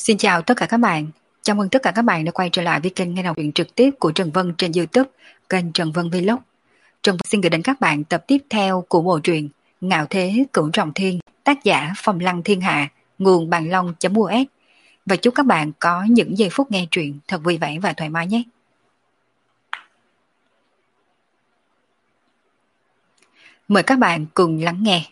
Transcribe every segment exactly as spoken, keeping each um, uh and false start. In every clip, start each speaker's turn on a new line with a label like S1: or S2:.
S1: Xin chào tất cả các bạn. Chào mừng tất cả các bạn đã quay trở lại với kênh nghe đọc truyện trực tiếp của Trần Vân trên YouTube, kênh Trần Vân Vlog. Trần Vân xin gửi đến các bạn tập tiếp theo của bộ truyện Ngạo Thế Cửu Trọng Thiên, tác giả Phong Lăng Thiên Hạ, nguồn bàn long.us. Và chúc các bạn có những giây phút nghe truyện thật vui vẻ và thoải mái nhé. Mời các bạn cùng lắng nghe.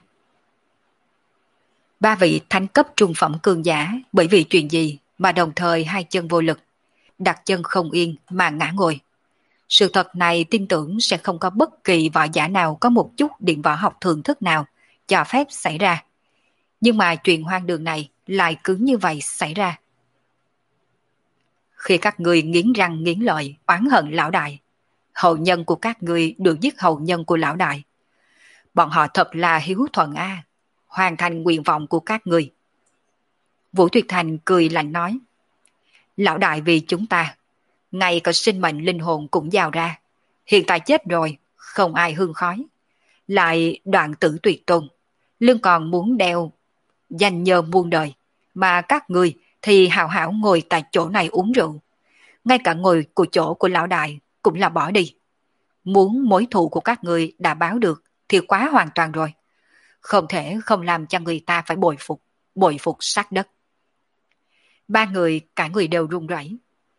S1: Ba vị thánh cấp trung phẩm cường giả bởi vì chuyện gì mà đồng thời hai chân vô lực, đặt chân không yên mà ngã ngồi. Sự thật này tin tưởng sẽ không có bất kỳ võ giả nào có một chút điện võ học thường thức nào cho phép xảy ra. Nhưng mà chuyện hoang đường này lại cứ như vậy xảy ra. Khi các người nghiến răng nghiến lợi oán hận lão đại, hậu nhân của các người được giết hậu nhân của lão đại. Bọn họ thật là hiếu thuận a, hoàn thành nguyện vọng của các người. Vũ Tuyệt Thành cười lạnh nói, lão đại vì chúng ta, ngay cả sinh mệnh linh hồn cũng giao ra, hiện tại chết rồi, không ai hương khói. Lại đoạn tử tuyệt tôn, lưng còn muốn đeo danh nhờ muôn đời, mà các người thì hào hảo ngồi tại chỗ này uống rượu. Ngay cả ngồi của chỗ của lão đại cũng là bỏ đi. Muốn mối thù của các người đã báo được thì quá hoàn toàn rồi. Không thể không làm cho người ta phải bội phục, bội phục sát đất. Ba người, cả người đều run rẩy.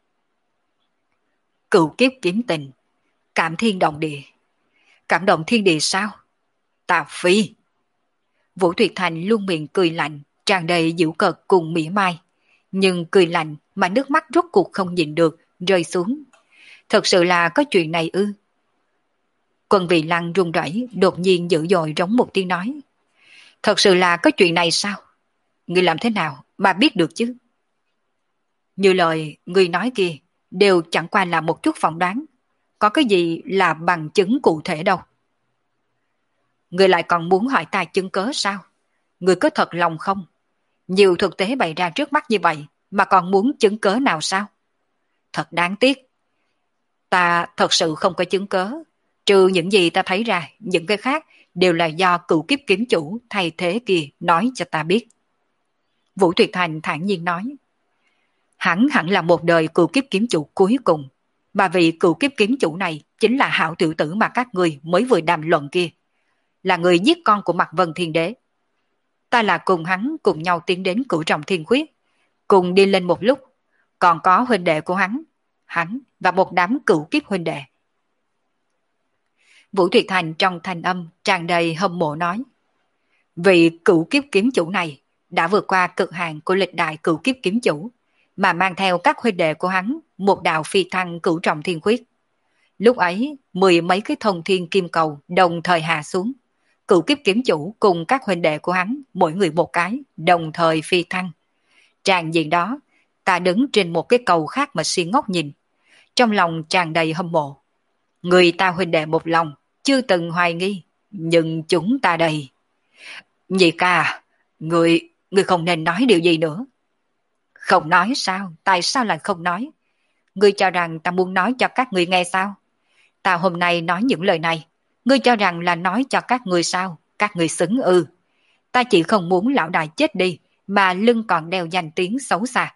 S1: Cửu kiếp kiếm tình, cảm thiên động địa. Cảm động thiên địa sao? Tà phi! Vũ Tuyệt Thành luôn miệng cười lạnh, tràn đầy giễu cợt cùng mỉa mai. Nhưng cười lạnh mà nước mắt rốt cuộc không nhịn được, rơi xuống. Thật sự là có chuyện này ư? Quân Vị Lăng run rẩy, đột nhiên dữ dội rống một tiếng nói. Thật sự là có chuyện này sao? Ngươi làm thế nào mà biết được chứ? Như lời ngươi nói kia, đều chẳng qua là một chút phỏng đoán. Có cái gì là bằng chứng cụ thể đâu. Ngươi lại còn muốn hỏi ta chứng cớ sao? Ngươi có thật lòng không? Nhiều thực tế bày ra trước mắt như vậy, mà còn muốn chứng cớ nào sao? Thật đáng tiếc. Ta thật sự không có chứng cớ. Trừ những gì ta thấy ra, những cái khác đều là do cựu kiếp kiếm chủ thay thế kia nói cho ta biết. Vũ Tuyệt Thành thản nhiên nói. Hắn hẳn là một đời cựu kiếp kiếm chủ cuối cùng, mà vì cựu kiếp kiếm chủ này chính là hảo tiểu tử mà các người mới vừa đàm luận kia, là người giết con của Mạc Vân Thiên Đế. Ta là cùng hắn cùng nhau tiến đến Cửu Trọng Thiên Khuyết, cùng đi lên một lúc, còn có huynh đệ của hắn, hắn và một đám cựu kiếp huynh đệ. Vũ Tuyệt Thành trong thanh âm tràn đầy hâm mộ nói, vị cựu kiếp kiếm chủ này đã vượt qua cực hạn của lịch đại cựu kiếp kiếm chủ, mà mang theo các huynh đệ của hắn một đạo phi thăng Cửu Trọng Thiên Khuyết. Lúc ấy, mười mấy cái thông thiên kim cầu đồng thời hạ xuống. Cựu kiếp kiếm chủ cùng các huynh đệ của hắn, mỗi người một cái, đồng thời phi thăng. Tràn diện đó, ta đứng trên một cái cầu khác mà si ngốc nhìn. Trong lòng tràn đầy hâm mộ. Người ta huynh đệ một lòng, chưa từng hoài nghi, nhưng chúng ta đây. Nhị ca, người, người không nên nói điều gì nữa. Không nói sao? Tại sao lại không nói? Ngươi cho rằng ta muốn nói cho các ngươi nghe sao? Ta hôm nay nói những lời này, ngươi cho rằng là nói cho các ngươi sao? Các ngươi xứng ư? Ta chỉ không muốn lão đại chết đi, mà lưng còn đeo danh tiếng xấu xa.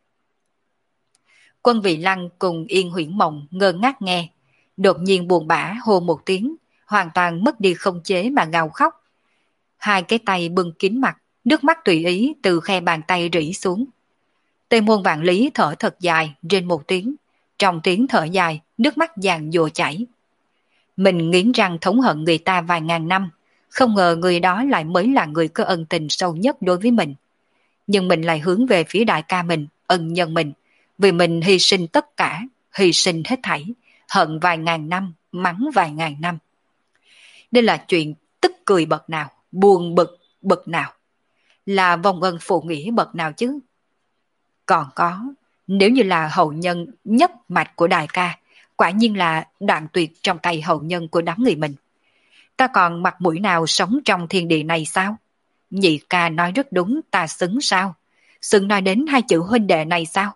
S1: Quân Vị Lăng cùng Yên Huyễn Mộng ngơ ngác nghe, đột nhiên buồn bã hô một tiếng, hoàn toàn mất đi không chế mà gào khóc. Hai cái tay bưng kín mặt, nước mắt tùy ý từ khe bàn tay rỉ xuống. Tề Môn Vạn Lý thở thật dài, rên một tiếng. Trong tiếng thở dài, nước mắt giàn giụa chảy. Mình nghiến răng thống hận người ta vài ngàn năm, không ngờ người đó lại mới là người có ân tình sâu nhất đối với mình. Nhưng mình lại hướng về phía đại ca mình, ân nhân mình, vì mình hy sinh tất cả, hy sinh hết thảy, hận vài ngàn năm, mắng vài ngàn năm. Đây là chuyện tức cười bậc nào, buồn bực bậc nào, là vong ân phụ nghĩa bậc nào chứ. Còn có, nếu như là hậu nhân nhất mạch của đại ca, quả nhiên là đoạn tuyệt trong tay hậu nhân của đám người mình. Ta còn mặt mũi nào sống trong thiên địa này sao? Nhị ca nói rất đúng, ta xứng sao? Xứng nói đến hai chữ huynh đệ này sao?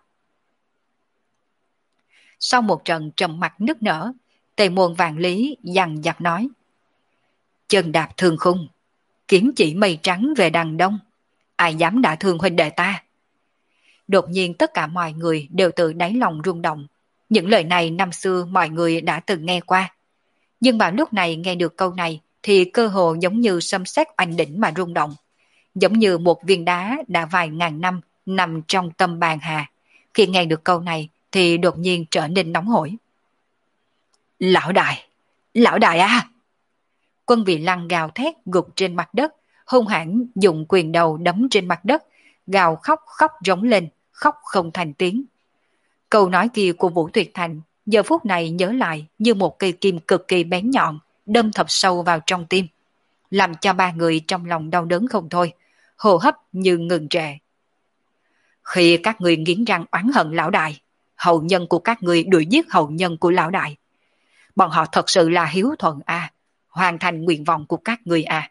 S1: Sau một trận trầm mặc nức nở, Tề Môn Vạn Lý dằn dặt nói. Chân đạp thương khung, kiếm chỉ mây trắng về đằng đông, ai dám đả thương huynh đệ ta? Đột nhiên tất cả mọi người đều từ đáy lòng rung động. Những lời này năm xưa mọi người đã từng nghe qua. Nhưng mà lúc này nghe được câu này thì cơ hồ giống như sấm sét oanh đỉnh mà rung động. Giống như một viên đá đã vài ngàn năm nằm trong tâm bàn hà. Khi nghe được câu này thì đột nhiên trở nên nóng hổi. Lão đại! Lão đại à! Quân Vị Lăng gào thét gục trên mặt đất, hung hãn dùng quyền đầu đấm trên mặt đất, gào khóc khóc rống lên, khóc không thành tiếng. Câu nói kia của Vũ Tuyệt Thành giờ phút này nhớ lại như một cây kim cực kỳ bén nhọn, đâm thập sâu vào trong tim, làm cho ba người trong lòng đau đớn không thôi, hô hấp như ngừng trệ. Khi các người nghiến răng oán hận lão đại, hậu nhân của các người đuổi giết hậu nhân của lão đại, bọn họ thật sự là hiếu thuận à, hoàn thành nguyện vọng của các người à.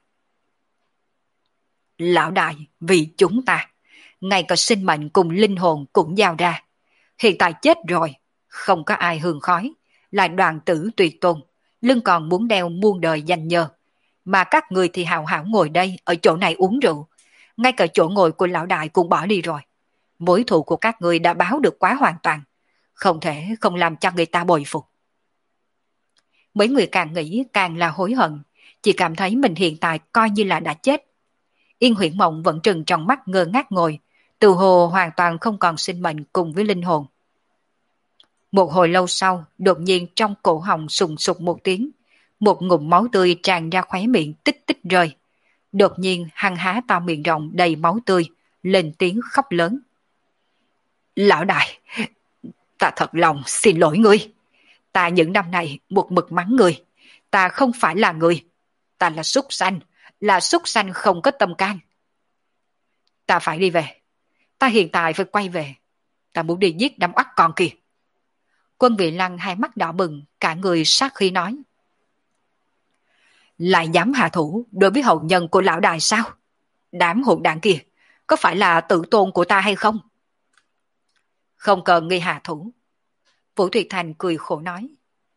S1: Lão đại vì chúng ta, ngay cả sinh mệnh cùng linh hồn cũng giao ra. Hiện tại chết rồi, không có ai hương khói, lại đoàn tử tuyệt tôn, lưng còn muốn đeo muôn đời danh nhơ. Mà các người thì hào hảo ngồi đây ở chỗ này uống rượu, ngay cả chỗ ngồi của lão đại cũng bỏ đi rồi. Mối thù của các người đã báo được quá hoàn toàn, không thể không làm cho người ta bội phục. Mấy người càng nghĩ càng là hối hận, chỉ cảm thấy mình hiện tại coi như là đã chết. Yên Huyễn Mộng vẫn trừng trong mắt ngơ ngác ngồi, từ hồ hoàn toàn không còn sinh mệnh cùng với linh hồn. Một hồi lâu sau, đột nhiên trong cổ họng sùng sục một tiếng, một ngụm máu tươi tràn ra khóe miệng tích tích rơi. Đột nhiên hăng há to miệng rộng đầy máu tươi, lên tiếng khóc lớn. Lão đại, ta thật lòng xin lỗi ngươi. Ta những năm này một mực mắng ngươi. Ta không phải là người. Ta là súc sanh, là súc sanh không có tâm can. Ta phải đi về. Ta hiện tại phải quay về. Ta muốn đi giết đám oắt con kìa. Quân Vị Lăng hai mắt đỏ bừng, cả người sát khí nói. Lại dám hạ thủ đối với hậu nhân của lão đại sao? Đám hỗn đảng kia, có phải là tự tôn của ta hay không? Không cần ngươi hạ thủ. Vũ Tuyệt Thành cười khổ nói.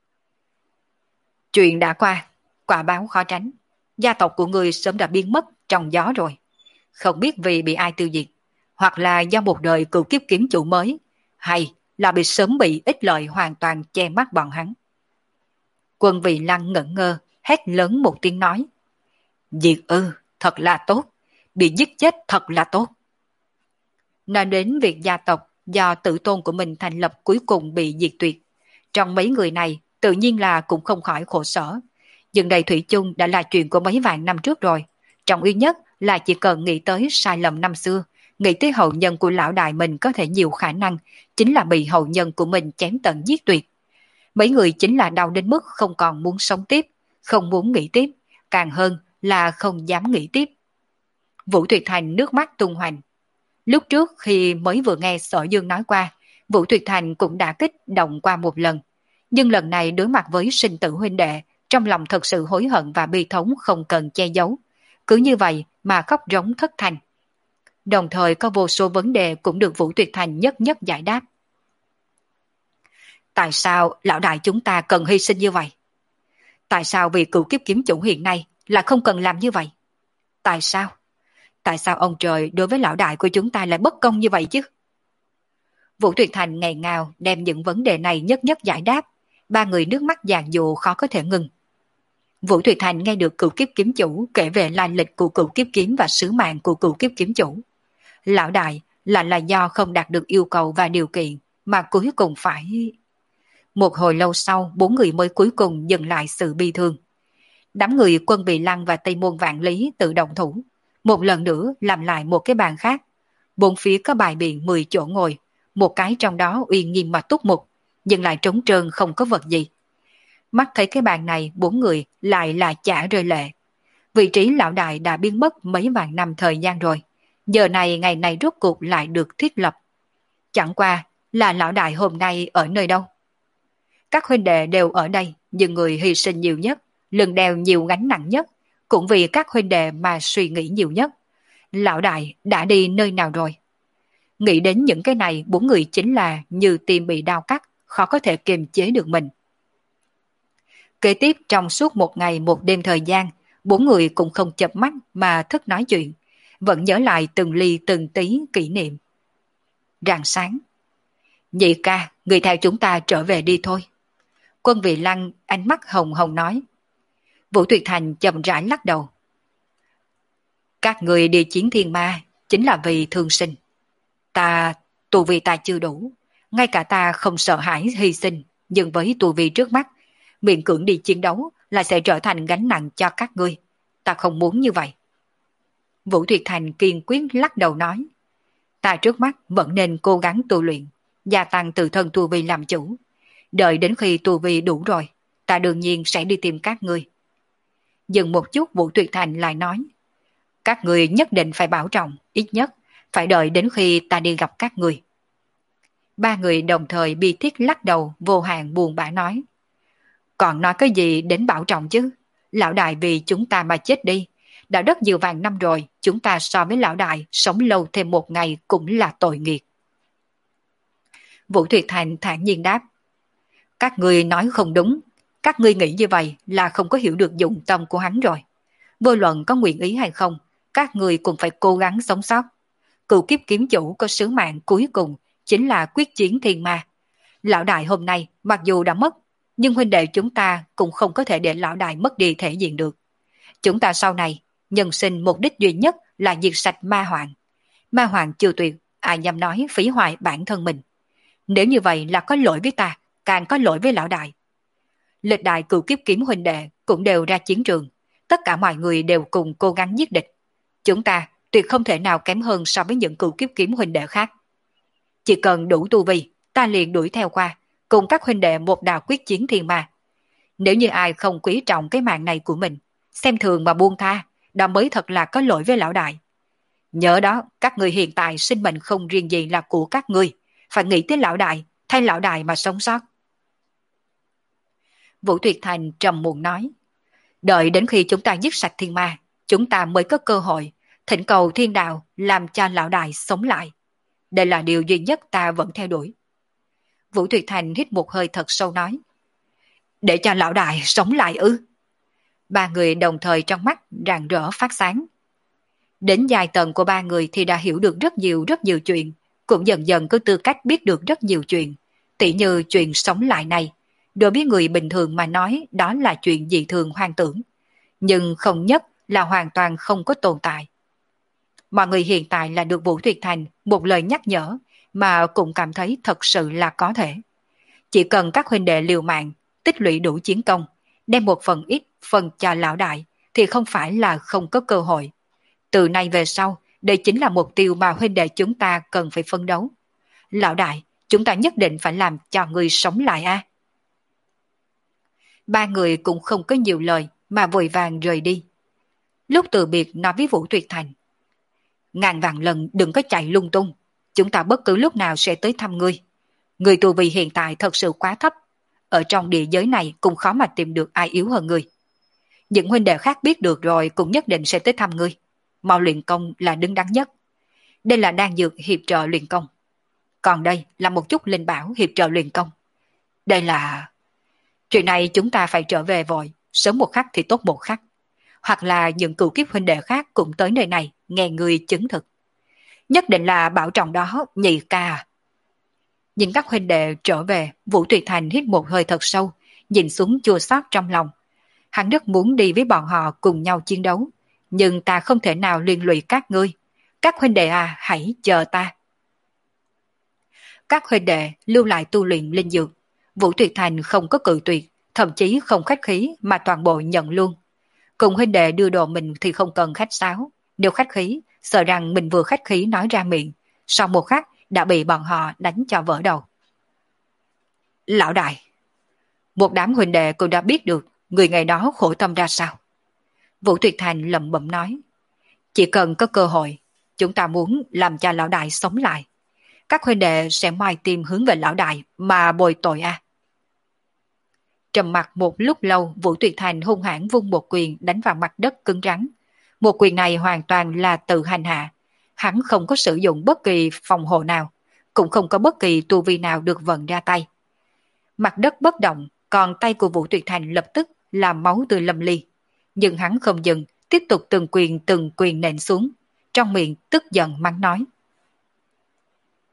S1: Chuyện đã qua, quả báo khó tránh. Gia tộc của ngươi sớm đã biến mất trong gió rồi. Không biết vì bị ai tiêu diệt, hoặc là do một đời cựu kiếp kiếm chủ mới, hay là bị sớm bị ích lợi hoàn toàn che mắt bọn hắn. Quân Vị Lăng ngẩn ngơ, hét lớn một tiếng nói. Diệt ư, thật là tốt. Bị giết chết thật là tốt. Nói đến việc gia tộc do tự tôn của mình thành lập cuối cùng bị diệt tuyệt. Trong mấy người này, tự nhiên là cũng không khỏi khổ sở. Nhưng đây thủy chung đã là chuyện của mấy vạn năm trước rồi. Trọng yếu nhất là chỉ cần nghĩ tới sai lầm năm xưa, nghĩ tới hậu nhân của lão đại mình có thể nhiều khả năng, chính là bị hậu nhân của mình chém tận giết tuyệt. Mấy người chính là đau đến mức không còn muốn sống tiếp, không muốn nghĩ tiếp, càng hơn là không dám nghĩ tiếp. Vũ Tuyệt Thành nước mắt tung hoành. Lúc trước khi mới vừa nghe Sở Dương nói qua, Vũ Tuyệt Thành cũng đã kích động qua một lần. Nhưng lần này đối mặt với sinh tử huynh đệ, trong lòng thật sự hối hận và bi thống không cần che giấu. Cứ như vậy mà khóc rống thất thành. Đồng thời có vô số vấn đề cũng được Vũ Tuyệt Thành nhất nhất giải đáp. Tại sao lão đại chúng ta cần hy sinh như vậy? Tại sao vì cựu kiếp kiếm chủ hiện nay là không cần làm như vậy? Tại sao? Tại sao ông trời đối với lão đại của chúng ta lại bất công như vậy chứ? Vũ Tuyệt Thành ngày ngào đem những vấn đề này nhất nhất giải đáp. Ba người nước mắt giàn dụ khó có thể ngừng. Vũ Tuyệt Thành nghe được cựu kiếp kiếm chủ kể về lai lịch của cựu kiếp kiếm và sứ mạng của cựu kiếp kiếm chủ. Lão đại là là do không đạt được yêu cầu và điều kiện mà cuối cùng phải... Một hồi lâu sau, bốn người mới cuối cùng dừng lại sự bi thương. Đám người Quân Vị Lăng và Tây Môn Vạn Lý tự động thủ. Một lần nữa làm lại một cái bàn khác. Bốn phía có bài biện mười chỗ ngồi. Một cái trong đó uy nghiêm mà túc mục, nhưng lại trống trơn không có vật gì. Mắt thấy cái bàn này, bốn người lại là chả rơi lệ. Vị trí lão đại đã biến mất mấy vạn năm thời gian rồi. Giờ này ngày này rốt cuộc lại được thiết lập. Chẳng qua là lão đại hôm nay ở nơi đâu? Các huynh đệ đều ở đây, nhưng người hy sinh nhiều nhất, lưng đeo nhiều gánh nặng nhất, cũng vì các huynh đệ mà suy nghĩ nhiều nhất. Lão đại đã đi nơi nào rồi? Nghĩ đến những cái này, bốn người chính là như tim bị đau cắt, khó có thể kiềm chế được mình. Kế tiếp trong suốt một ngày một đêm thời gian, bốn người cũng không chợp mắt mà thức nói chuyện, vẫn nhớ lại từng ly từng tí kỷ niệm. rạng sáng. Nhị ca, người theo chúng ta trở về đi thôi. Quân Vị Lăng ánh mắt hồng hồng nói. Vũ Tuyệt Thành chậm rãi lắc đầu. Các người đi chiến thiên ma chính là vì thương sinh. Ta, tu vi ta chưa đủ, ngay cả ta không sợ hãi hy sinh, nhưng với tu vi trước mắt, miễn cưỡng đi chiến đấu là sẽ trở thành gánh nặng cho các ngươi. Ta không muốn như vậy. Vũ Tuyệt Thành kiên quyết lắc đầu nói. Ta trước mắt vẫn nên cố gắng tu luyện, gia tăng tự thân tu vi làm chủ. Đợi đến khi tu vi đủ rồi, ta đương nhiên sẽ đi tìm các ngươi. Dừng một chút, Vũ Tuyệt Thành lại nói. Các ngươi nhất định phải bảo trọng, ít nhất phải đợi đến khi ta đi gặp các ngươi. Ba người đồng thời bi thiết lắc đầu, vô hạn buồn bã nói. Còn nói cái gì đến bảo trọng chứ? Lão đại vì chúng ta mà chết đi. Đã rất nhiều vàng năm rồi, chúng ta so với lão đại sống lâu thêm một ngày cũng là tội nghiệp. Vũ Tuyệt Thành thản nhiên đáp. Các ngươi nói không đúng. Các ngươi nghĩ như vậy là không có hiểu được dụng tâm của hắn rồi. Vô luận có nguyện ý hay không, các ngươi cũng phải cố gắng sống sót. Cựu kiếp kiếm chủ có sứ mạng cuối cùng chính là quyết chiến thiên ma. Lão đại hôm nay mặc dù đã mất, nhưng huynh đệ chúng ta cũng không có thể để lão đại mất đi thể diện được. Chúng ta sau này, nhân sinh mục đích duy nhất là diệt sạch ma hoàng. Ma hoàng chưa tuyệt, ai dám nói phỉ hoại bản thân mình. Nếu như vậy là có lỗi với ta, càng có lỗi với lão đại. Lịch đại cựu kiếp kiếm huynh đệ cũng đều ra chiến trường. Tất cả mọi người đều cùng cố gắng giết địch. Chúng ta tuyệt không thể nào kém hơn so với những cựu kiếp kiếm huynh đệ khác. Chỉ cần đủ tu vi, ta liền đuổi theo qua, cùng các huynh đệ một đạo quyết chiến thiên ma. Nếu như ai không quý trọng cái mạng này của mình, xem thường mà buông tha, đó mới thật là có lỗi với lão đại. Nhớ đó, các người hiện tại sinh mệnh không riêng gì là của các ngươi, phải nghĩ tới lão đại, thay lão đại mà sống sót. Vũ Tuyệt Thành trầm muộn nói. Đợi đến khi chúng ta giết sạch thiên ma, chúng ta mới có cơ hội thỉnh cầu thiên đạo làm cho lão đại sống lại. Đây là điều duy nhất ta vẫn theo đuổi. Vũ Tuyệt Thành hít một hơi thật sâu nói. Để cho lão đại sống lại ư? Ba người đồng thời trong mắt rạng rỡ phát sáng. Đến giai tầng của ba người thì đã hiểu được rất nhiều rất nhiều chuyện, cũng dần dần có tư cách biết được rất nhiều chuyện. Tỉ như chuyện sống lại này, đối với người bình thường mà nói đó là chuyện dị thường hoang tưởng, nhưng không nhất là hoàn toàn không có tồn tại. Mọi người hiện tại là được Vũ Tuyệt Thành một lời nhắc nhở mà cũng cảm thấy thật sự là có thể. Chỉ cần các huynh đệ liều mạng, tích lũy đủ chiến công, đem một phần ít phần cho lão đại thì không phải là không có cơ hội. Từ nay về sau, đây chính là mục tiêu mà huynh đệ chúng ta cần phải phấn đấu. Lão đại, chúng ta nhất định phải làm cho người sống lại a. Ba người cũng không có nhiều lời mà vội vàng rời đi. Lúc từ biệt nói với Vũ Tuyệt Thành. Ngàn vạn lần đừng có chạy lung tung, chúng ta bất cứ lúc nào sẽ tới thăm ngươi. Người tu vi hiện tại thật sự quá thấp, ở trong địa giới này cũng khó mà tìm được ai yếu hơn ngươi. Những huynh đệ khác biết được rồi cũng nhất định sẽ tới thăm ngươi. Mau luyện công là đứng đắn nhất. Đây là đan dược hiệp trợ luyện công. Còn đây là một chút linh bảo hiệp trợ luyện công. Đây là... Chuyện này chúng ta phải trở về vội, sớm một khắc thì tốt một khắc. Hoặc là những cựu kiếp huynh đệ khác cũng tới nơi này nghe người chứng thực. Nhất định là bảo trọng đó, nhị ca. Nhìn các huynh đệ trở về, Vũ Tuyệt Thành hít một hơi thật sâu, nhìn xuống chua xót trong lòng. Hắn rất muốn đi với bọn họ cùng nhau chiến đấu, nhưng ta không thể nào liên lụy các ngươi. Các huynh đệ à, hãy chờ ta. Các huynh đệ lưu lại tu luyện linh dược. Vũ Tuyệt Thành không có cự tuyệt, thậm chí không khách khí mà toàn bộ nhận luôn. Cùng huynh đệ đưa đồ mình thì không cần khách sáo. Nếu khách khí, sợ rằng mình vừa khách khí nói ra miệng, sau một khắc đã bị bọn họ đánh cho vỡ đầu. Lão đại, một đám huynh đệ cũng đã biết được người ngày đó khổ tâm ra sao. Vũ Tuyệt Thành lẩm bẩm nói. Chỉ cần có cơ hội, chúng ta muốn làm cho lão đại sống lại. Các huynh đệ sẽ mai tìm hướng về lão đại mà bồi tội a. À. Trầm mặt một lúc lâu, Vũ Tuyệt Thành hung hãn vung một quyền đánh vào mặt đất cứng rắn. Một quyền này hoàn toàn là tự hành hạ. Hắn không có sử dụng bất kỳ phòng hộ nào, cũng không có bất kỳ tu vi nào được vận ra tay. Mặt đất bất động, còn tay của Vũ Tuyệt Thành lập tức làm máu tươi lâm ly. Nhưng hắn không dừng, tiếp tục từng quyền từng quyền nện xuống, trong miệng tức giận mắng nói.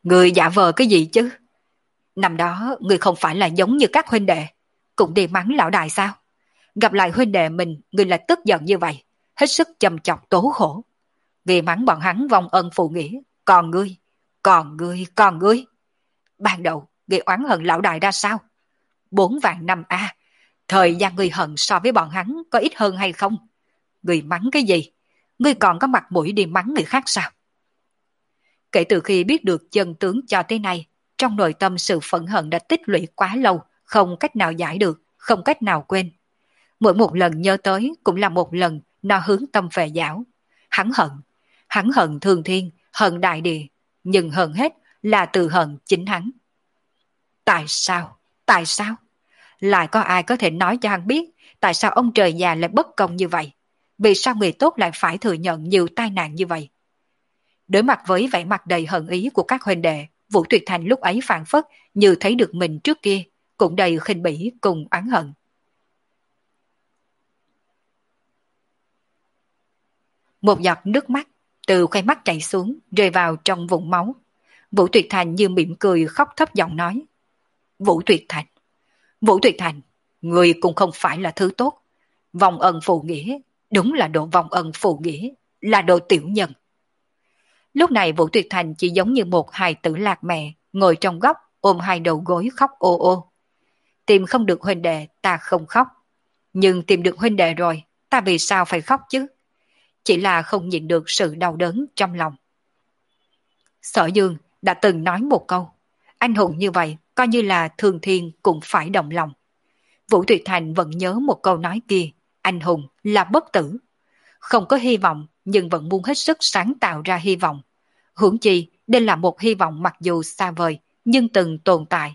S1: Người giả vờ cái gì chứ? Năm đó người không phải là giống như các huynh đệ, cũng đi mắng lão đại sao? Gặp lại huynh đệ mình, người lại tức giận như vậy, hết sức châm chọc tố khổ. Vì mắng bọn hắn vong ân phụ nghĩa, còn ngươi, còn ngươi, còn ngươi. Ban đầu, người oán hận lão đại ra sao? Bốn vạn năm a, thời gian người hận so với bọn hắn có ít hơn hay không? Người mắng cái gì? Ngươi còn có mặt mũi đi mắng người khác sao? Kể từ khi biết được chân tướng cho tới nay, trong nội tâm sự phẫn hận đã tích lũy quá lâu, không cách nào giải được, không cách nào quên. Mỗi một lần nhớ tới cũng là một lần nó hướng tâm về giáo. Hắn hận, hắn hận thương thiên, hận đại địa, nhưng hơn hết là từ hận chính hắn. Tại sao? Tại sao? Lại có ai có thể nói cho hắn biết tại sao ông trời già lại bất công như vậy? Vì sao người tốt lại phải thừa nhận nhiều tai nạn như vậy? Đối mặt với vẻ mặt đầy hận ý của các huynh đệ, Vũ Tuyệt Thành lúc ấy phản phất như thấy được mình trước kia, cũng đầy khinh bỉ cùng oán hận. Một giọt nước mắt từ khóe mắt chảy xuống, rơi vào trong vũng máu. Vũ Tuyệt Thành như mỉm cười khóc thấp giọng nói. Vũ Tuyệt Thành, Vũ Tuyệt Thành, người cũng không phải là thứ tốt. Vong ân phụ nghĩa, đúng là độ vong ân phụ nghĩa, là độ tiểu nhân. Lúc này Vũ Tuyệt Thành chỉ giống như một hài tử lạc mẹ, ngồi trong góc, ôm hai đầu gối khóc ô ô. Tìm không được huynh đệ, ta không khóc. Nhưng tìm được huynh đệ rồi, ta vì sao phải khóc chứ? Chỉ là không nhịn được sự đau đớn trong lòng. Sở Dương đã từng nói một câu, anh hùng như vậy, coi như là thường thiên cũng phải động lòng. Vũ Tuyệt Thành vẫn nhớ một câu nói kia, anh hùng là bất tử. Không có hy vọng, nhưng vẫn muốn hết sức sáng tạo ra hy vọng. Huống chi, đây là một hy vọng mặc dù xa vời, nhưng từng tồn tại.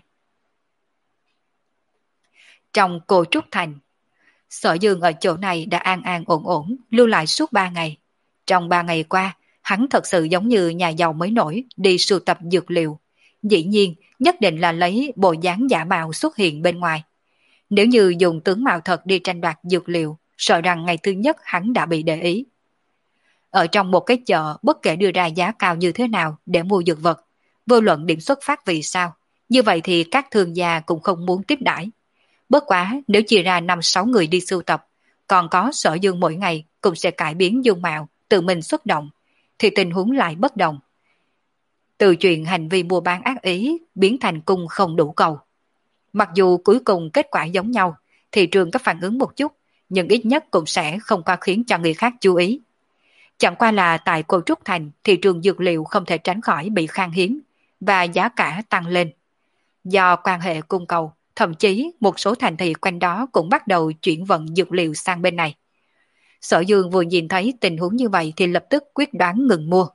S1: Trong Cô Trúc Thành, Sở Dương ở chỗ này đã an an ổn ổn, lưu lại suốt ba ngày. Trong ba ngày qua, hắn thật sự giống như nhà giàu mới nổi, đi sưu tập dược liệu. Dĩ nhiên, nhất định là lấy bộ dáng giả mạo xuất hiện bên ngoài. Nếu như dùng tướng mạo thật đi tranh đoạt dược liệu, sợ rằng ngày thứ nhất hắn đã bị để ý. Ở trong một cái chợ, bất kể đưa ra giá cao như thế nào để mua dược vật, vô luận điểm xuất phát vì sao, như vậy thì các thương gia cũng không muốn tiếp đãi. Bất quá nếu chia ra năm sáu người đi sưu tập, còn có Sở Dương mỗi ngày cũng sẽ cải biến dung mạo, tự mình xuất động, thì tình huống lại bất đồng. Từ chuyện hành vi mua bán ác ý biến thành cung không đủ cầu. Mặc dù cuối cùng kết quả giống nhau, thị trường có phản ứng một chút, nhưng ít nhất cũng sẽ không có khiến cho người khác chú ý. Chẳng qua là tại Cô Trúc Thành, thị trường dược liệu không thể tránh khỏi bị khan hiếm và giá cả tăng lên. Do quan hệ cung cầu, thậm chí một số thành thị quanh đó cũng bắt đầu chuyển vận dược liệu sang bên này. Sở Dương vừa nhìn thấy tình huống như vậy thì lập tức quyết đoán ngừng mua.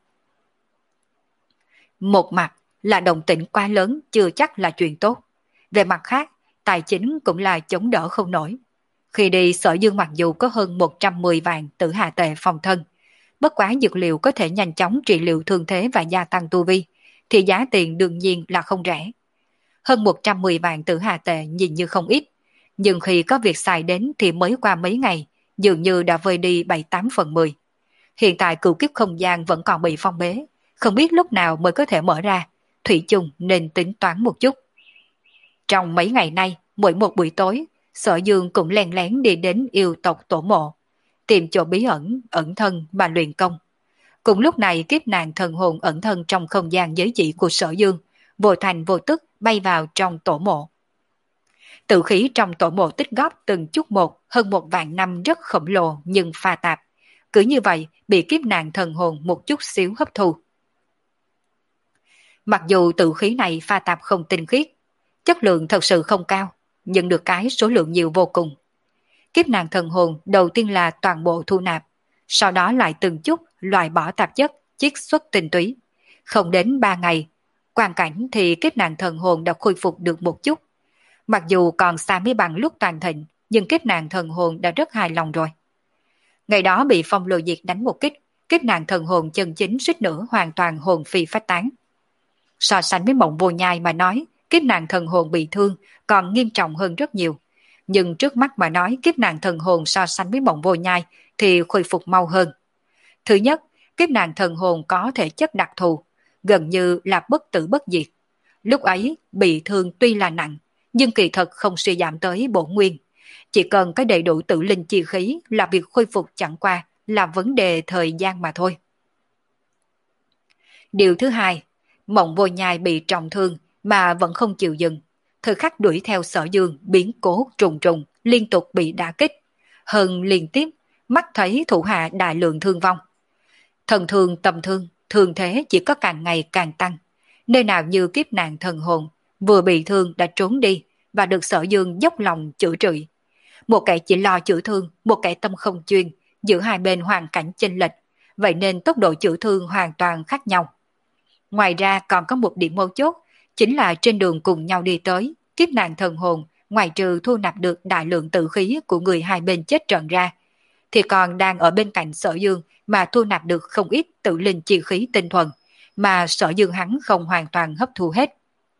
S1: Một mặt là đồng tĩnh quá lớn chưa chắc là chuyện tốt. Về mặt khác, tài chính cũng là chống đỡ không nổi. Khi đi Sở Dương mặc dù có hơn một trăm mười vạn tử hà tệ phòng thân, bất quá dược liệu có thể nhanh chóng trị liệu thương thế và gia tăng tu vi, thì giá tiền đương nhiên là không rẻ. Hơn một trăm mười vạn tử hà tệ nhìn như không ít, nhưng khi có việc xài đến thì mới qua mấy ngày, dường như đã vơi đi bảy tám phần mười. Hiện tại cửu kiếp không gian vẫn còn bị phong bế, không biết lúc nào mới có thể mở ra, thủy chung nên tính toán một chút. Trong mấy ngày nay, mỗi một buổi tối, Sở Dương cũng len lén đi đến yêu tộc tổ mộ, tìm chỗ bí ẩn, ẩn thân mà luyện công. Cùng lúc này kiếp nạn thần hồn ẩn thân trong không gian giới chỉ của Sở Dương, vô thành vô tức bay vào trong tổ mộ. Tự khí trong tổ mộ tích góp từng chút một hơn một vạn năm rất khổng lồ nhưng pha tạp. Cứ như vậy bị kiếp nạn thần hồn một chút xíu hấp thu. Mặc dù tự khí này pha tạp không tinh khiết, chất lượng thật sự không cao, nhưng được cái số lượng nhiều vô cùng. Kiếp nạn thần hồn đầu tiên là toàn bộ thu nạp, sau đó lại từng chút loại bỏ tạp chất, chiết xuất tinh túy. Không đến ba ngày, quan cảnh thì kiếp nạn thần hồn đã khôi phục được một chút. Mặc dù còn xa mới bằng lúc toàn thịnh, nhưng kiếp nạn thần hồn đã rất hài lòng rồi. Ngày đó bị phong lôi diệt đánh một kích, kiếp nạn thần hồn chân chính suýt nữa hoàn toàn hồn phi phách tán. So sánh với Mộng Vô Nhai mà nói, kiếp nạn thần hồn bị thương còn nghiêm trọng hơn rất nhiều. Nhưng trước mắt mà nói kiếp nạn thần hồn so sánh với Mộng Vô Nhai thì khôi phục mau hơn. Thứ nhất, kiếp nạn thần hồn có thể chất đặc thù, gần như là bất tử bất diệt. Lúc ấy bị thương tuy là nặng, nhưng kỳ thật không suy giảm tới bổn nguyên. Chỉ cần có đầy đủ tự linh chi khí là việc khôi phục chẳng qua là vấn đề thời gian mà thôi. Điều thứ hai, Mộng Vô Nhai bị trọng thương mà vẫn không chịu dừng. Thời khắc đuổi theo Sở Dương biến cố trùng trùng, liên tục bị đả kích. Hơn liên tiếp, mắt thấy thủ hạ đại lượng thương vong. Thần thương tầm thương, thương thế chỉ có càng ngày càng tăng. Nơi nào như kiếp nạn thần hồn, vừa bị thương đã trốn đi và được Sở Dương dốc lòng chữa trị. Một kẻ chỉ lo chữa thương, một kẻ tâm không chuyên, giữa hai bên hoàn cảnh chênh lệch, vậy nên tốc độ chữa thương hoàn toàn khác nhau. Ngoài ra còn có một điểm mấu chốt, chính là trên đường cùng nhau đi tới, kiếp nạn thần hồn, ngoài trừ thu nạp được đại lượng tử khí của người hai bên chết trận ra, thì còn đang ở bên cạnh Sở Dương mà thu nạp được không ít tự linh chi khí tinh thuần, mà Sở Dương hắn không hoàn toàn hấp thu hết.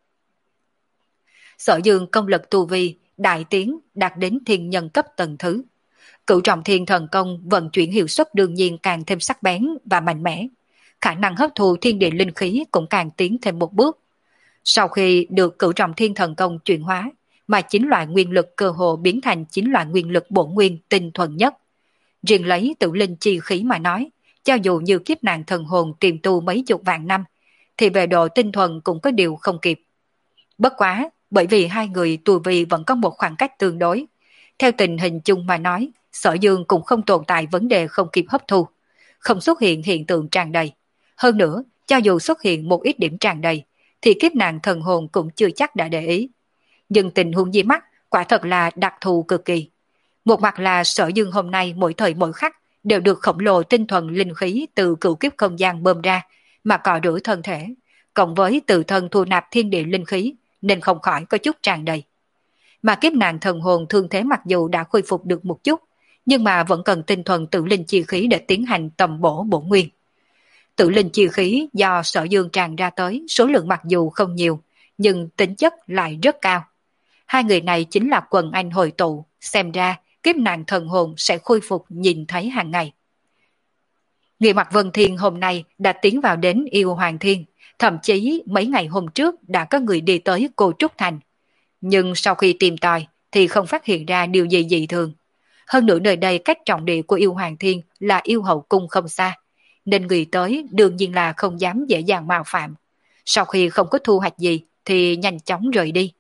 S1: Sở Dương công lực tu vi, đại tiến đạt đến thiên nhân cấp tầng thứ. Cửu trọng thiên thần công vận chuyển hiệu suất đương nhiên càng thêm sắc bén và mạnh mẽ. Khả năng hấp thu thiên địa linh khí cũng càng tiến thêm một bước. Sau khi được cửu trọng thiên thần công chuyển hóa, mà chín loại nguyên lực cơ hồ biến thành chín loại nguyên lực bổn nguyên tinh thuần nhất. Riêng lấy tự linh chi khí mà nói, cho dù như kiếp nạn thần hồn tiềm tu mấy chục vạn năm, thì về độ tinh thuần cũng có điều không kịp. Bất quá, bởi vì hai người tu vi vẫn có một khoảng cách tương đối. Theo tình hình chung mà nói, Sở Dương cũng không tồn tại vấn đề không kịp hấp thu, không xuất hiện hiện tượng tràn đầy. Hơn nữa, cho dù xuất hiện một ít điểm tràn đầy, thì kiếp nạn thần hồn cũng chưa chắc đã để ý. Nhưng tình huống di mắt quả thật là đặc thù cực kỳ. Một mặt là Sở Dương hôm nay mỗi thời mỗi khắc đều được khổng lồ tinh thuần linh khí từ cửu kiếp không gian bơm ra mà cọ rửa thân thể, cộng với tự thân thu nạp thiên địa linh khí nên không khỏi có chút tràn đầy. Mà kiếp nạn thần hồn thương thế mặc dù đã khôi phục được một chút, nhưng mà vẫn cần tinh thuần tự linh chi khí để tiến hành tầm bổ bổn nguyên. Tự linh chi khí do Sở Dương tràn ra tới số lượng mặc dù không nhiều, nhưng tính chất lại rất cao. Hai người này chính là quần anh hội tụ, xem ra kiếp nạn thần hồn sẽ khôi phục nhìn thấy hàng ngày. Người mặc Vân Thiên hôm nay đã tiến vào đến Yêu Hoàng Thiên, thậm chí mấy ngày hôm trước đã có người đi tới Cô Trúc Thành. Nhưng sau khi tìm tòi thì không phát hiện ra điều gì dị thường. Hơn nữa nơi đây cách trọng địa của Yêu Hoàng Thiên là Yêu Hậu Cung không xa, nên người tới đương nhiên là không dám dễ dàng mạo phạm. Sau khi không có thu hoạch gì thì nhanh chóng rời đi.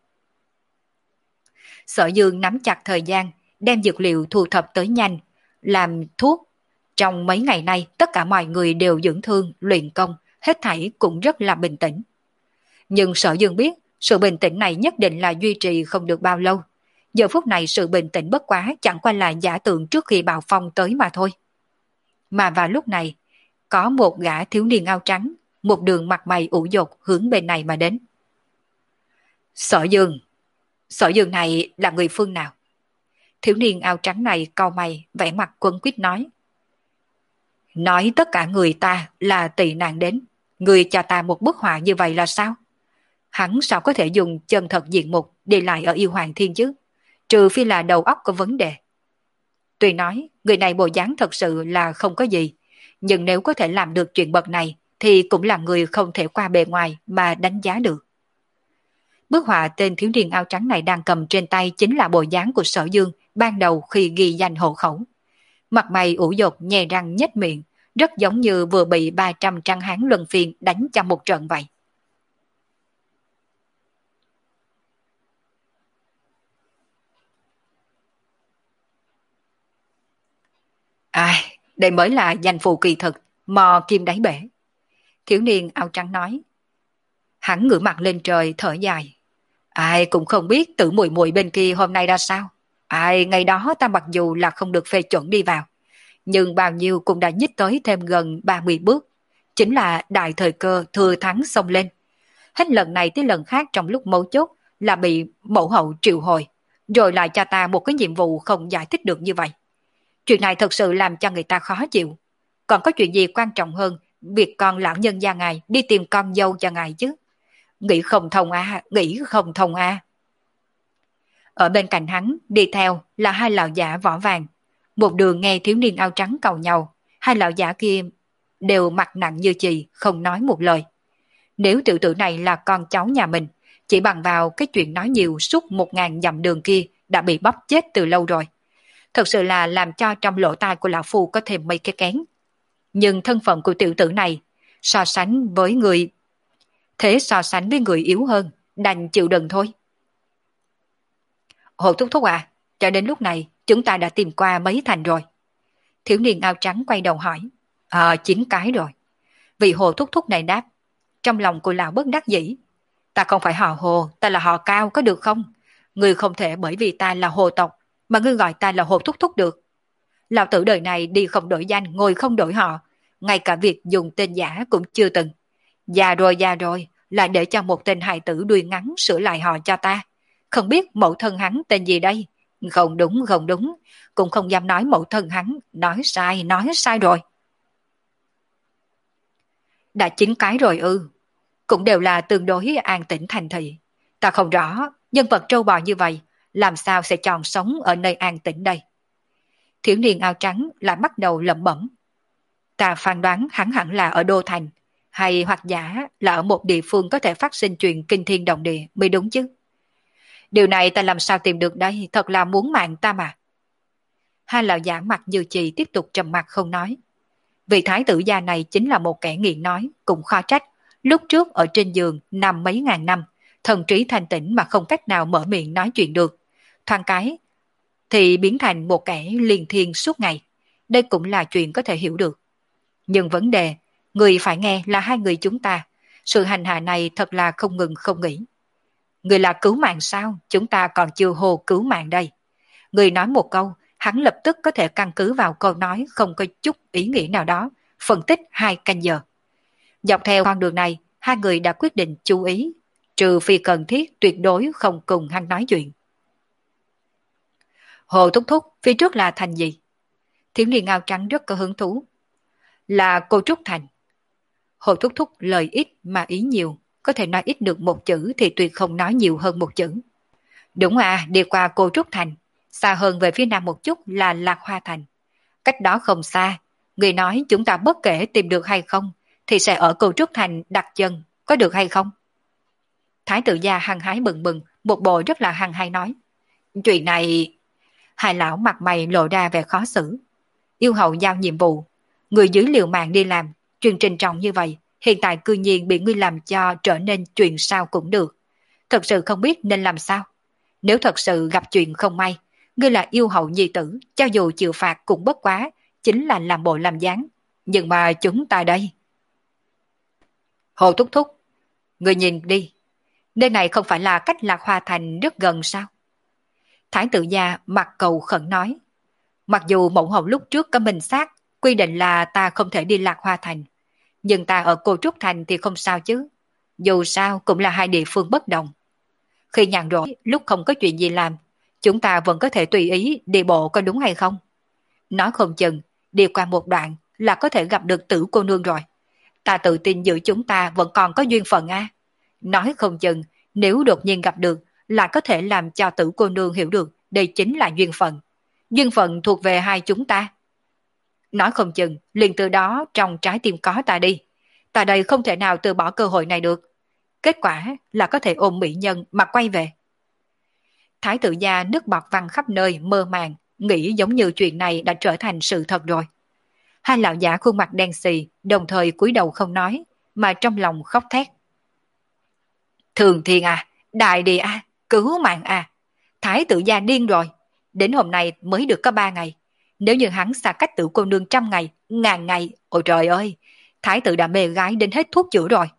S1: Sở Dương nắm chặt thời gian, đem dược liệu thu thập tới nhanh, làm thuốc. Trong mấy ngày nay, tất cả mọi người đều dưỡng thương, luyện công, hết thảy cũng rất là bình tĩnh. Nhưng Sở Dương biết, sự bình tĩnh này nhất định là duy trì không được bao lâu. Giờ phút này sự bình tĩnh bất quá chẳng qua là giả tượng trước khi bạo phong tới mà thôi. Mà vào lúc này, có một gã thiếu niên áo trắng, một đường mặt mày ủ dột hướng bên này mà đến. Sở Dương, Sở Dương này là người phương nào? Thiếu niên áo trắng này cau mày, vẻ mặt quấn quýt nói. Nói tất cả người ta là tị nạn đến, người cho ta một bức họa như vậy là sao? Hắn sao có thể dùng chân thật diện mục đi lại ở Yêu Hoàng Thiên chứ? Trừ phi là đầu óc có vấn đề. Tuy nói người này bộ dáng thật sự là không có gì, nhưng nếu có thể làm được chuyện bậc này thì cũng là người không thể qua bề ngoài mà đánh giá được. Bức họa tên thiếu niên áo trắng này đang cầm trên tay chính là bộ dáng của Sở Dương ban đầu khi ghi danh hộ khẩu. Mặt mày ủ dột nhè răng nhếch miệng, rất giống như vừa bị ba trăm trăng hán luân phiên đánh cho một trận vậy. Ai, đây mới là danh phù kỳ thực, mò kim đáy bể. Thiếu niên áo trắng nói. Hắn ngửa mặt lên trời thở dài. Ai cũng không biết tử muội muội bên kia hôm nay ra sao. Ai, ngày đó ta mặc dù là không được phê chuẩn đi vào, nhưng bao nhiêu cũng đã nhích tới thêm gần ba mươi bước. Chính là đại thời cơ thừa thắng xông lên. Hết lần này tới lần khác trong lúc mấu chốt là bị mẫu hậu triệu hồi, rồi lại cho ta một cái nhiệm vụ không giải thích được như vậy. Chuyện này thật sự làm cho người ta khó chịu. Còn có chuyện gì quan trọng hơn việc con lão nhân gia ngài đi tìm con dâu cho ngài chứ? Nghĩ không thông à, nghĩ không thông à. Ở bên cạnh hắn đi theo là hai lão giả võ vàng. Một đường nghe thiếu niên áo trắng cầu nhau, hai lão giả kia đều mặt nặng như chì, không nói một lời. Nếu tiểu tử này là con cháu nhà mình, chỉ bằng vào cái chuyện nói nhiều suốt một ngàn dặm đường kia đã bị bóp chết từ lâu rồi. Thật sự là làm cho trong lỗ tai của lão phu có thêm mấy cái kén. Nhưng thân phận của tiểu tử này, so sánh với người, thế so sánh với người yếu hơn, đành chịu đựng thôi. Hồ thúc thúc à, cho đến lúc này chúng ta đã tìm qua mấy thành rồi. Thiếu niên áo trắng quay đầu hỏi. Ờ, chín cái rồi. Vị Hồ thúc thúc này đáp. Trong lòng của lão bất đắc dĩ. Ta không phải họ Hồ, ta là họ Cao, có được không? Ngươi không thể bởi vì ta là Hồ tộc mà ngươi gọi ta là Hồ thúc thúc được. Lão tử đời này đi không đổi danh, ngồi không đổi họ, ngay cả việc dùng tên giả cũng chưa từng. Già rồi già rồi, lại để cho một tên hài tử đuôi ngắn sửa lại họ cho ta. Không biết mẫu thân hắn tên gì đây? Không đúng, không đúng, cũng không dám nói mẫu thân hắn, nói sai, nói sai rồi. Đã chín cái rồi ư, cũng đều là tương đối an tĩnh thành thị. Ta không rõ, nhân vật trâu bò như vậy, làm sao sẽ chọn sống ở nơi an tĩnh đây? Thiếu niên áo trắng lại bắt đầu lẩm bẩm. Ta phán đoán hắn hẳn là ở Đô Thành, hay hoặc giả là ở một địa phương có thể phát sinh chuyện kinh thiên động địa mới đúng chứ. Điều này ta làm sao tìm được đây, thật là muốn mạng ta mà. Hai lão giả mặt như chì tiếp tục trầm mặc không nói. Vị thái tử gia này chính là một kẻ nghiện nói, cũng khó trách. Lúc trước ở trên giường nằm mấy ngàn năm, thần trí thanh tĩnh mà không cách nào mở miệng nói chuyện được. Thoáng cái thì biến thành một kẻ liền thiên suốt ngày. Đây cũng là chuyện có thể hiểu được. Nhưng vấn đề, người phải nghe là hai người chúng ta. Sự hành hạ này thật là không ngừng không nghỉ. Người là cứu mạng sao? Chúng ta còn chưa hô cứu mạng đây. Người nói một câu, hắn lập tức có thể căn cứ vào câu nói không có chút ý nghĩa nào đó, phân tích hai canh giờ. Dọc theo con đường này, hai người đã quyết định chú ý, trừ phi cần thiết tuyệt đối không cùng hắn nói chuyện. Hồ thúc thúc, phía trước là thành gì? Thiếu niên áo trắng rất có hứng thú. Là Cô Trúc Thành. Hồ thúc thúc lời ít mà ý nhiều, có thể nói ít được một chữ thì tuyệt không nói nhiều hơn một chữ. Đúng à, đi qua Cô Trúc Thành, xa hơn về phía nam một chút là Lạc Hoa Thành. Cách đó không xa, người nói chúng ta bất kể tìm được hay không, thì sẽ ở Cô Trúc Thành đặt chân, có được hay không? Thái tử gia hăng hái bừng bừng, một bộ rất là hăng hái nói. Chuyện này... Hai lão mặt mày lộ ra vẻ khó xử. Yêu hậu giao nhiệm vụ, người dưới liều mạng đi làm, chuyện trình trọng như vậy, hiện tại cư nhiên bị ngươi làm cho trở nên chuyện sao cũng được. Thật sự không biết nên làm sao. Nếu thật sự gặp chuyện không may, ngươi là yêu hậu nhi tử, cho dù chịu phạt cũng bất quá, chính là làm bộ làm dáng. Nhưng mà chúng ta đây... Hồ thúc thúc, ngươi nhìn đi, nơi này không phải là cách Lạc Hoa Thành rất gần sao? Thái tử gia mặt cầu khẩn nói. Mặc dù mẫu hậu lúc trước có minh xác, quy định là ta không thể đi Lạc Hoa Thành, nhưng ta ở Cô Trúc Thành thì không sao chứ. Dù sao cũng là hai địa phương bất đồng. Khi nhàn rỗi, lúc không có chuyện gì làm, chúng ta vẫn có thể tùy ý đi bộ, có đúng hay không? Nói không chừng, đi qua một đoạn là có thể gặp được Tử cô nương rồi. Ta tự tin giữa chúng ta vẫn còn có duyên phận a. Nói không chừng, nếu đột nhiên gặp được, là có thể làm cho Tử cô nương hiểu được đây chính là duyên phận. Duyên phận thuộc về hai chúng ta. Nói không chừng, liền từ đó trong trái tim có ta đi. Ta đây không thể nào từ bỏ cơ hội này được. Kết quả là có thể ôm mỹ nhân mà quay về. Thái tử gia nước bọt văng khắp nơi, mơ màng, nghĩ giống như chuyện này đã trở thành sự thật rồi. Hai lão giả khuôn mặt đen xì, đồng thời cúi đầu không nói, mà trong lòng khóc thét. Thường Thiên à, đại địa à, cứu mạng à, Thái tử gia điên rồi. Đến hôm nay mới được có ba ngày. Nếu như hắn xa cách Tử cô nương trăm ngày, ngàn ngày, ôi trời ơi, Thái tử đã mê gái đến hết thuốc chữa rồi.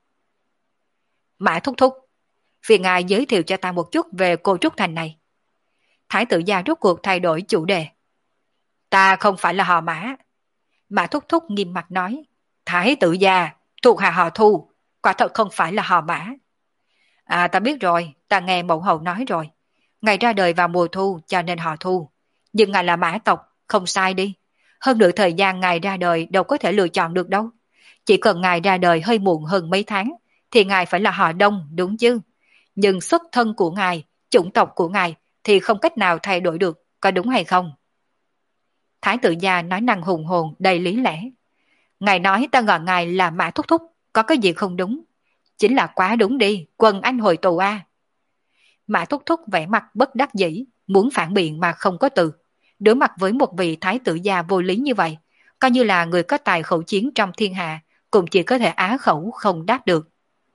S1: Mã thúc thúc, phiền ngài giới thiệu cho ta một chút về Cô Trúc Thành này. Thái tử gia rốt cuộc thay đổi chủ đề. Ta không phải là họ Mã. Mã thúc thúc nghiêm mặt nói. Thái tử gia, thuộc hạ họ Thu, quả thật không phải là họ Mã. À, ta biết rồi, ta nghe mẫu hậu nói rồi. Ngài ra đời vào mùa thu cho nên họ Thu. Nhưng ngài là Mã tộc, không sai đi. Hơn nữa thời gian ngài ra đời đâu có thể lựa chọn được đâu. Chỉ cần ngài ra đời hơi muộn hơn mấy tháng, thì ngài phải là họ Đông, đúng chứ? Nhưng xuất thân của ngài, chủng tộc của ngài thì không cách nào thay đổi được, có đúng hay không? Thái tử gia nói năng hùng hồn đầy lý lẽ. Ngài nói ta gọi ngài là Mã thúc thúc, có cái gì không đúng? Chính là quá đúng đi, quần anh hồi tù a. Mã Thúc Thúc vẻ mặt bất đắc dĩ, muốn phản biện mà không có từ. Đối mặt với một vị thái tử già vô lý như vậy, coi như là người có tài khẩu chiến trong thiên hạ, cũng chỉ có thể á khẩu không đáp được.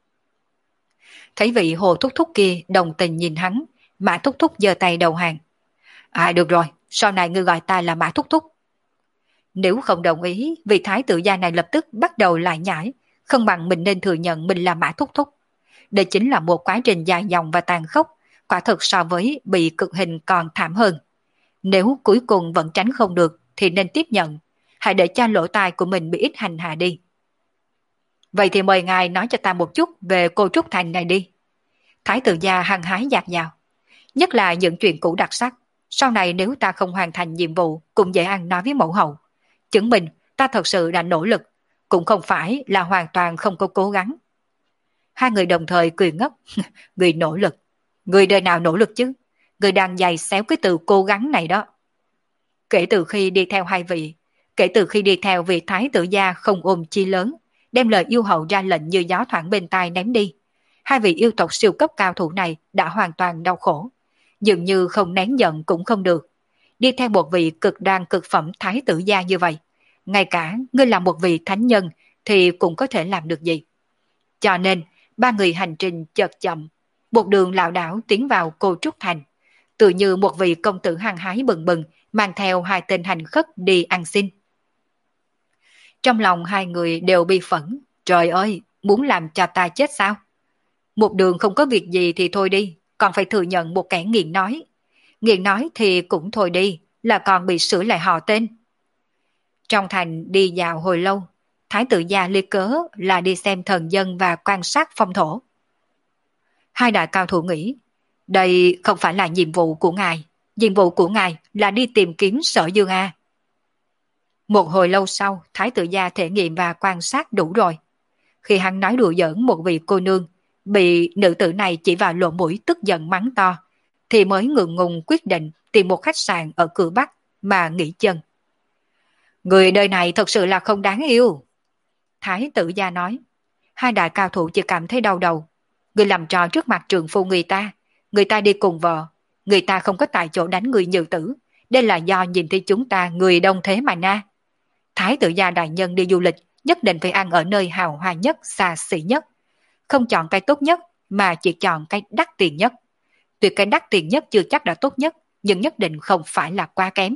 S1: Thấy vị Hồ Thúc Thúc kia đồng tình nhìn hắn, Mã Thúc Thúc giơ tay đầu hàng. À được rồi, sau này ngươi gọi ta là Mã Thúc Thúc. Nếu không đồng ý, vị thái tử gia này lập tức bắt đầu lại nhảy, không bằng mình nên thừa nhận mình là Mã Thúc Thúc. Đây chính là một quá trình dài dòng và tàn khốc, quả thực so với bị cực hình còn thảm hơn. Nếu cuối cùng vẫn tránh không được thì nên tiếp nhận, hãy để cho lỗ tai của mình bị ít hành hạ đi. Vậy thì mời ngài nói cho ta một chút về cô Trúc Thành này đi. Thái tử gia hăng hái dạt dào. Nhất là những chuyện cũ đặc sắc, sau này nếu ta không hoàn thành nhiệm vụ cũng dễ ăn nói với mẫu hậu. Chứng minh ta thật sự đã nỗ lực, cũng không phải là hoàn toàn không có cố gắng. Hai người đồng thời cười ngất. Người nỗ lực. Người đời nào nỗ lực chứ? Người đang giày xéo cái từ cố gắng này đó. Kể từ khi đi theo hai vị, kể từ khi đi theo vị thái tử gia không ôm chi lớn, đem lời yêu hậu ra lệnh như gió thoảng bên tai ném đi, hai vị yêu tộc siêu cấp cao thủ này đã hoàn toàn đau khổ. Dường như không nén giận cũng không được. Đi theo một vị cực đoan cực phẩm thái tử gia như vậy, ngay cả ngươi là một vị thánh nhân thì cũng có thể làm được gì. Cho nên, ba người hành trình chợt chậm, một đường lảo đảo tiến vào Cô Trúc Thành, tự như một vị công tử hăng hái bừng bừng mang theo hai tên hành khất đi ăn xin. Trong lòng hai người đều bi phẫn. Trời ơi, muốn làm cho ta chết sao? Một đường không có việc gì thì thôi đi, còn phải thừa nhận một kẻ nghiện nói. Nghiện nói thì cũng thôi đi, là còn bị sửa lại họ tên. Trong thành đi dạo hồi lâu, thái tử gia lấy cớ là đi xem thần dân và quan sát phong thổ. Hai đại cao thủ nghĩ, đây không phải là nhiệm vụ của ngài, nhiệm vụ của ngài là đi tìm kiếm Sở Dương A. Một hồi lâu sau, thái tử gia thể nghiệm và quan sát đủ rồi. Khi hắn nói đùa giỡn một vị cô nương, bị nữ tử này chỉ vào lỗ mũi tức giận mắng to, thì mới ngượng ngùng quyết định tìm một khách sạn ở cửa Bắc mà nghỉ chân. Người đời này thật sự là không đáng yêu. Thái tử gia nói. Hai đại cao thủ chỉ cảm thấy đau đầu. Người làm trò trước mặt trường phu người ta, người ta đi cùng vợ, người ta không có tại chỗ đánh người nhiều tử. Đây là do nhìn thấy chúng ta người đông thế mà na. Thái tử gia đại nhân đi du lịch nhất định phải ăn ở nơi hào hoa nhất, xa xỉ nhất. Không chọn cái tốt nhất mà chỉ chọn cái đắt tiền nhất. Tuyệt cái đắt tiền nhất chưa chắc đã tốt nhất, nhưng nhất định không phải là quá kém.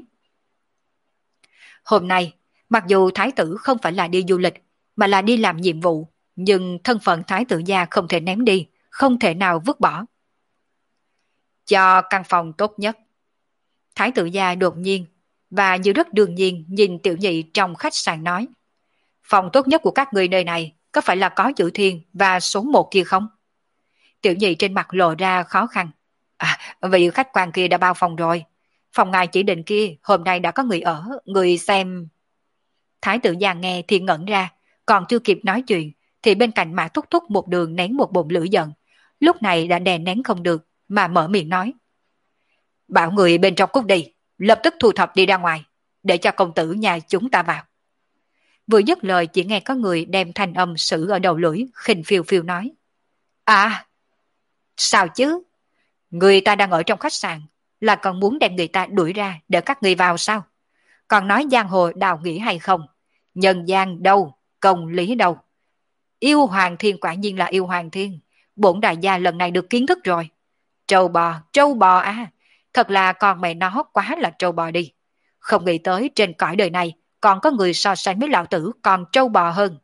S1: Hôm nay, mặc dù thái tử không phải là đi du lịch, mà là đi làm nhiệm vụ, nhưng thân phận thái tử gia không thể ném đi, không thể nào vứt bỏ. Cho căn phòng tốt nhất. Thái tử gia đột nhiên, và như rất đương nhiên nhìn tiểu nhị trong khách sạn nói. Phòng tốt nhất của các người nơi này có phải là có chữ thiên và số một kia không? Tiểu nhị trên mặt lộ ra khó khăn. À, vị khách quan kia đã bao phòng rồi. Phòng ngài chỉ định kia hôm nay đã có người ở, người xem. Thái tử già nghe thì ngẩn ra, còn chưa kịp nói chuyện thì bên cạnh Mã Thúc Thúc một đường nén một bụng lửa giận. Lúc này đã đè nén không được mà mở miệng nói. Bảo người bên trong cút đi, lập tức thu thập đi ra ngoài, để cho công tử nhà chúng ta vào. Vừa dứt lời chỉ nghe có người đem thanh âm sử ở đầu lưỡi, khinh phiêu phiêu nói. À, sao chứ? Người ta đang ở trong khách sạn, là còn muốn đem người ta đuổi ra để các người vào sao? Còn nói giang hồ đào nghĩa hay không? Nhân gian đâu, công lý đâu? Yêu Hoàng Thiên quả nhiên là yêu Hoàng Thiên. Bổn đại gia lần này được kiến thức rồi. Trâu bò, trâu bò à, thật là con mẹ nó quá là trâu bò đi. Không nghĩ tới trên cõi đời này còn có người so sánh với lão tử còn trâu bò hơn.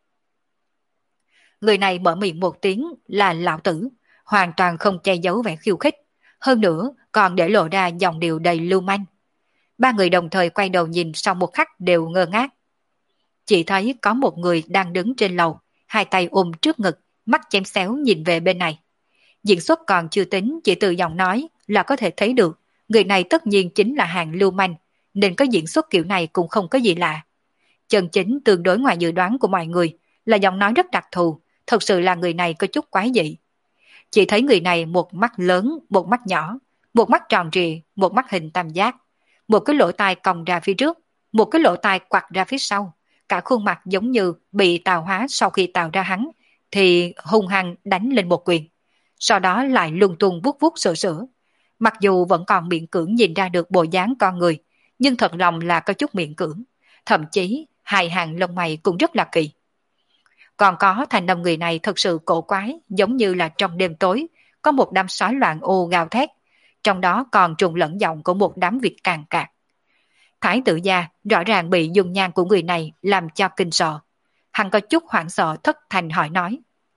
S1: Người này mở miệng một tiếng là lão tử, hoàn toàn không che giấu vẻ khiêu khích. Hơn nữa còn để lộ ra dòng điệu đầy lưu manh. Ba người đồng thời quay đầu nhìn sau một khắc đều ngơ ngác. Chỉ thấy có một người đang đứng trên lầu, hai tay ôm trước ngực, mắt chém xéo nhìn về bên này. Diễn xuất còn chưa tính, chỉ từ giọng nói là có thể thấy được, người này tất nhiên chính là hàng lưu manh, nên có diễn xuất kiểu này cũng không có gì lạ. Chân chính tương đối ngoài dự đoán của mọi người là giọng nói rất đặc thù, thật sự là người này có chút quái dị. Chỉ thấy người này một mắt lớn, một mắt nhỏ, một mắt tròn trịa, một mắt hình tam giác, một cái lỗ tai cong ra phía trước, một cái lỗ tai quặt ra phía sau, cả khuôn mặt giống như bị tào hóa sau khi tào ra hắn, thì hung hăng đánh lên một quyền, sau đó lại lung tung vuốt vuốt sửa sửa. Mặc dù vẫn còn miễn cưỡng nhìn ra được bộ dáng con người, nhưng thật lòng là có chút miễn cưỡng, thậm chí hai hàng lông mày cũng rất là kỳ. Còn có thành âm người này thật sự cổ quái, giống như là trong đêm tối, có một đám sói loạn ô gào thét, trong đó còn trùng lẫn giọng của một đám vịt càng cạc. Thái tử gia rõ ràng bị dung nhan của người này làm cho kinh sợ. Hắn có chút hoảng sợ thất thành hỏi nói.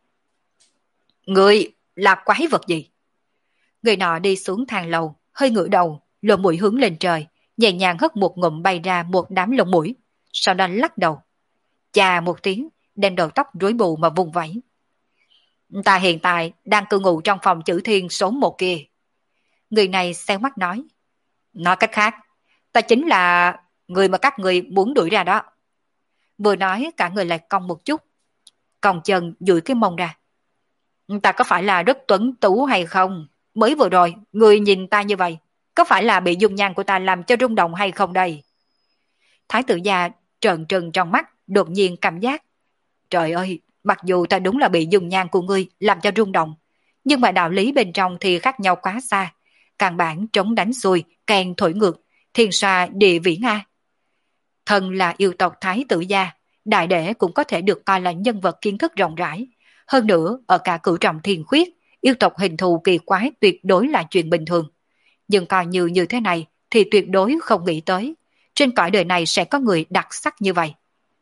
S1: Người là quái vật gì? Người nọ đi xuống thang lầu, hơi ngửa đầu, lỗ mũi hướng lên trời, nhẹ nhàng hất một ngụm bay ra một đám lông mũi, sau đó lắc đầu. Chà một tiếng, đem đầu tóc rối bù mà vùng vẫy. Ta hiện tại đang cư ngụ trong phòng chữ thiên số một kia. Người này xéo mắt nói. Nói cách khác, ta chính là người mà các người muốn đuổi ra đó. Vừa nói cả người lại cong một chút, còng chân duỗi cái mông ra. Ta có phải là rất tuấn tú hay không? Mới vừa rồi, người nhìn ta như vậy, có phải là bị dung nhan của ta làm cho rung động hay không đây? Thái tử gia trợn trừng trong mắt, đột nhiên cảm giác. Trời ơi, mặc dù ta đúng là bị dung nhan của ngươi làm cho rung động, nhưng mà đạo lý bên trong thì khác nhau quá xa. Căn bản trống đánh xuôi, kèn thổi ngược, thiên xoa địa vĩ Nga. Thần là yêu tộc Thái tử gia, đại đệ cũng có thể được coi là nhân vật kiến thức rộng rãi. Hơn nữa, ở cả cửu trọng thiên khuyết, yêu tộc hình thù kỳ quái tuyệt đối là chuyện bình thường. Nhưng coi như như thế này thì tuyệt đối không nghĩ tới, trên cõi đời này sẽ có người đặc sắc như vậy.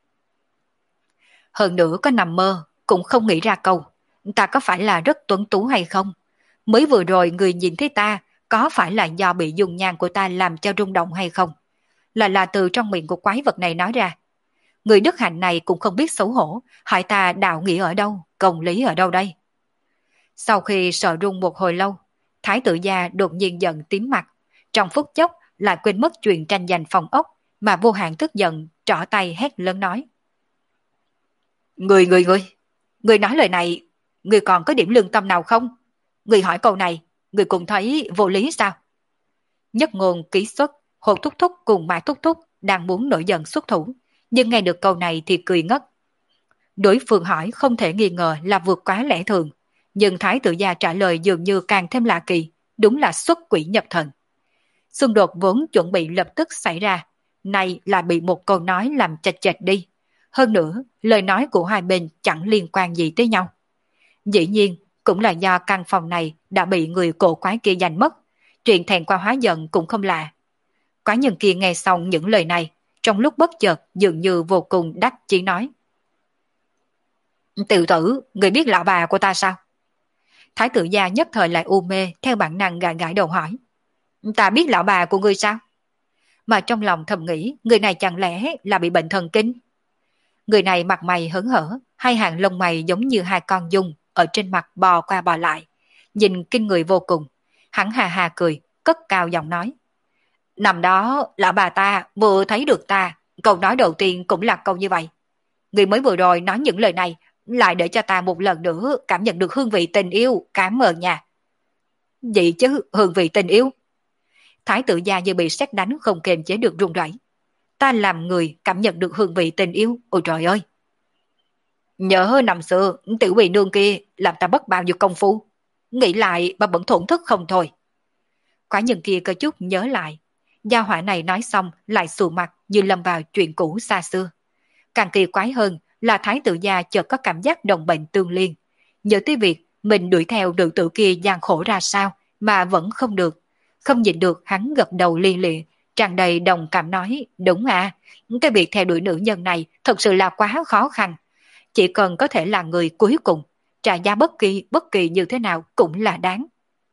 S1: Hơn nữa có nằm mơ, cũng không nghĩ ra câu, ta có phải là rất tuấn tú hay không? Mới vừa rồi người nhìn thấy ta, có phải là do bị dung nhan của ta làm cho rung động hay không? Là là từ trong miệng của quái vật này nói ra. Người đức hạnh này cũng không biết xấu hổ, hỏi ta đạo nghĩa ở đâu, công lý ở đâu đây? Sau khi sợ rung một hồi lâu, Thái tử gia đột nhiên giận tím mặt, trong phút chốc lại quên mất chuyện tranh giành phòng ốc, mà vô hạn tức giận, trỏ tay hét lớn nói. Người, người, người, người nói lời này, người còn có điểm lương tâm nào không? Người hỏi câu này, người cũng thấy vô lý sao? Nhất ngôn ký xuất, Hồ Thúc Thúc cùng Mã Thúc Thúc đang muốn nổi giận xuất thủ, nhưng nghe được câu này thì cười ngất. Đối phương hỏi không thể nghi ngờ là vượt quá lẽ thường, nhưng Thái tử gia trả lời dường như càng thêm lạ kỳ, đúng là xuất quỷ nhập thần. Xung đột vốn chuẩn bị lập tức xảy ra, nay là bị một câu nói làm chệch chệch đi. Hơn nữa, lời nói của hai bên chẳng liên quan gì tới nhau. Dĩ nhiên, cũng là do căn phòng này đã bị người cổ quái kia giành mất, chuyện thẹn qua hóa giận cũng không lạ. Quái nhân kia nghe xong những lời này, trong lúc bất chợt dường như vô cùng đắc chí nói. Tiểu tử, người biết lão bà của ta sao? Thái tử gia nhất thời lại u mê, theo bản năng gãi gãi đầu hỏi. Ta biết lão bà của ngươi sao? Mà trong lòng thầm nghĩ, người này chẳng lẽ là bị bệnh thần kinh? Người này mặt mày hớn hở, hai hàng lông mày giống như hai con dung ở trên mặt bò qua bò lại, nhìn kinh người vô cùng. Hắn hà hà cười, cất cao giọng nói. Năm đó, lão bà ta vừa thấy được ta, câu nói đầu tiên cũng là câu như vậy. Người mới vừa rồi nói những lời này, lại để cho ta một lần nữa cảm nhận được hương vị tình yêu, cảm ơn nha. Vậy chứ, hương vị tình yêu? Thái tử gia như bị sét đánh không kềm chế được run rẩy. Ta làm người cảm nhận được hương vị tình yêu, ôi trời ơi. Nhớ năm xưa, tiểu bị nương kia làm ta bất bao nhiêu công phu. Nghĩ lại mà vẫn thổn thức không thôi. Quả nhân kia có chút nhớ lại. Gia hỏa này nói xong lại xù mặt như lâm vào chuyện cũ xa xưa. Càng kỳ quái hơn là thái tử gia chợt có cảm giác đồng bệnh tương liên. Nhớ tới việc mình đuổi theo nữ tử kia gian khổ ra sao mà vẫn không được. Không nhịn được hắn gật đầu li lịa, tràn đầy đồng cảm nói, đúng à, cái việc theo đuổi nữ nhân này thật sự là quá khó khăn. Chỉ cần có thể là người cuối cùng, trả giá bất kỳ, bất kỳ như thế nào cũng là đáng.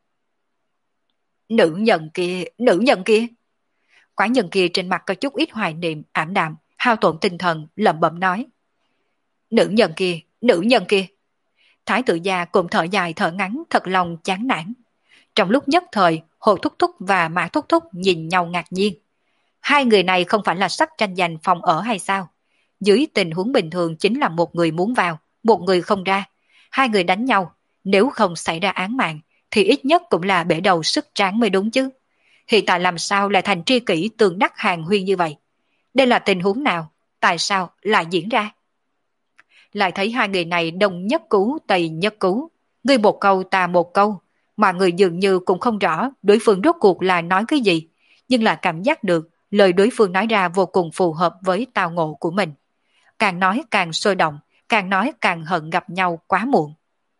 S1: Nữ nhân kia, nữ nhân kia. Quả nhân kia trên mặt có chút ít hoài niệm, ảm đạm, hao tổn tinh thần, lẩm bẩm nói. Nữ nhân kia, nữ nhân kia. Thái tử gia cùng thở dài thở ngắn thật lòng chán nản. Trong lúc nhất thời, Hồ Thúc Thúc và Mã Thúc Thúc nhìn nhau ngạc nhiên. Hai người này không phải là sắp tranh giành phòng ở hay sao? Dưới tình huống bình thường chính là một người muốn vào, một người không ra. Hai người đánh nhau, nếu không xảy ra án mạng, thì ít nhất cũng là bể đầu sức tráng mới đúng chứ. Hiện tại làm sao lại thành tri kỷ tường đắc hàng huyên như vậy? Đây là tình huống nào? Tại sao lại diễn ra? lại thấy hai người này đông nhất cứu tây nhất cứu, ngươi một câu ta một câu, mà người dường như cũng không rõ đối phương rốt cuộc là nói cái gì, nhưng là cảm giác được lời đối phương nói ra vô cùng phù hợp với tao ngộ của mình. Càng nói càng sôi động, càng nói càng hận gặp nhau quá muộn.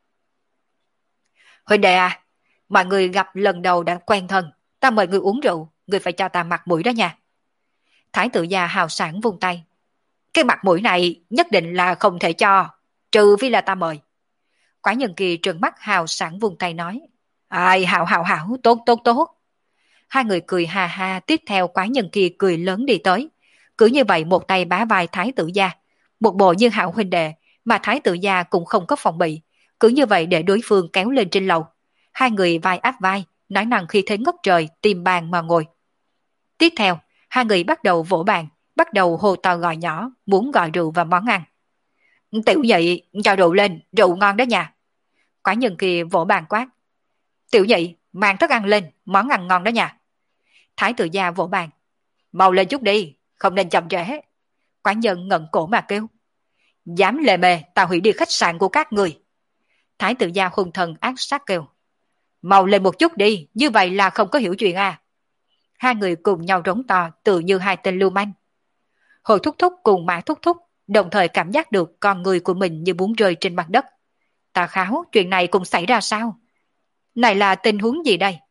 S1: Huynh đệ à, mọi người gặp lần đầu đã quen thân, ta mời người uống rượu, người phải cho ta mặt mũi đó nha. Thái tử già hào sảng vung tay. Cái mặt mũi này nhất định là không thể cho, trừ phi là ta mời. Quái nhân kia trừng mắt hào sảng vung tay nói. Ai hào hào hào, tốt tốt tốt. Hai người cười ha ha, tiếp theo quái nhân kia cười lớn đi tới. Cứ như vậy một tay bá vai thái tử gia, một bộ như hảo huynh đệ, mà thái tử gia cũng không có phòng bị. Cứ như vậy để đối phương kéo lên trên lầu. Hai người vai áp vai, nói năng khi thế ngất trời, tìm bàn mà ngồi. Tiếp theo, hai người bắt đầu vỗ bàn, bắt đầu hô to gọi nhỏ, muốn gọi rượu và món ăn. Tiểu nhị, cho rượu lên, rượu ngon đó nha. Quả nhân kia vỗ bàn quát. Tiểu nhị, mang thức ăn lên, món ăn ngon đó nha. Thái tử gia vỗ bàn. Mau lên chút đi, không nên chậm trễ. Quả nhân ngẩng cổ mà kêu. Dám lề mề, ta hủy đi khách sạn của các người. Thái tử gia hung thần ác sát kêu. Mau lên một chút đi, như vậy là không có hiểu chuyện à. Hai người cùng nhau rống to tự như hai tên lưu manh. Hồ Thúc Thúc cùng Mã Thúc Thúc đồng thời cảm giác được con người của mình như muốn rơi trên mặt đất. Tà Kháo, chuyện này cũng xảy ra sao? Này là tình huống gì đây?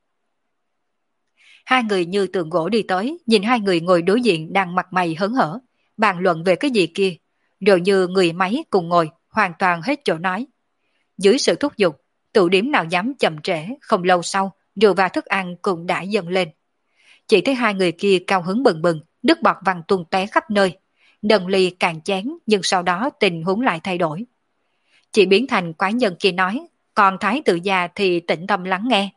S1: Hai người như tượng gỗ đi tới, nhìn hai người ngồi đối diện đang mặt mày hớn hở, bàn luận về cái gì kia, rồi như người máy cùng ngồi, hoàn toàn hết chỗ nói. Dưới sự thúc giục, tụ điểm nào dám chậm trễ, không lâu sau, rượu và thức ăn cũng đã dâng lên. Chỉ thấy hai người kia cao hứng bừng bừng, nước bọt văng tung tóe khắp nơi, đần ly càng chén, nhưng sau đó tình huống lại thay đổi. Chỉ biến thành quái nhân kia nói, còn thái tử già thì tĩnh tâm lắng nghe.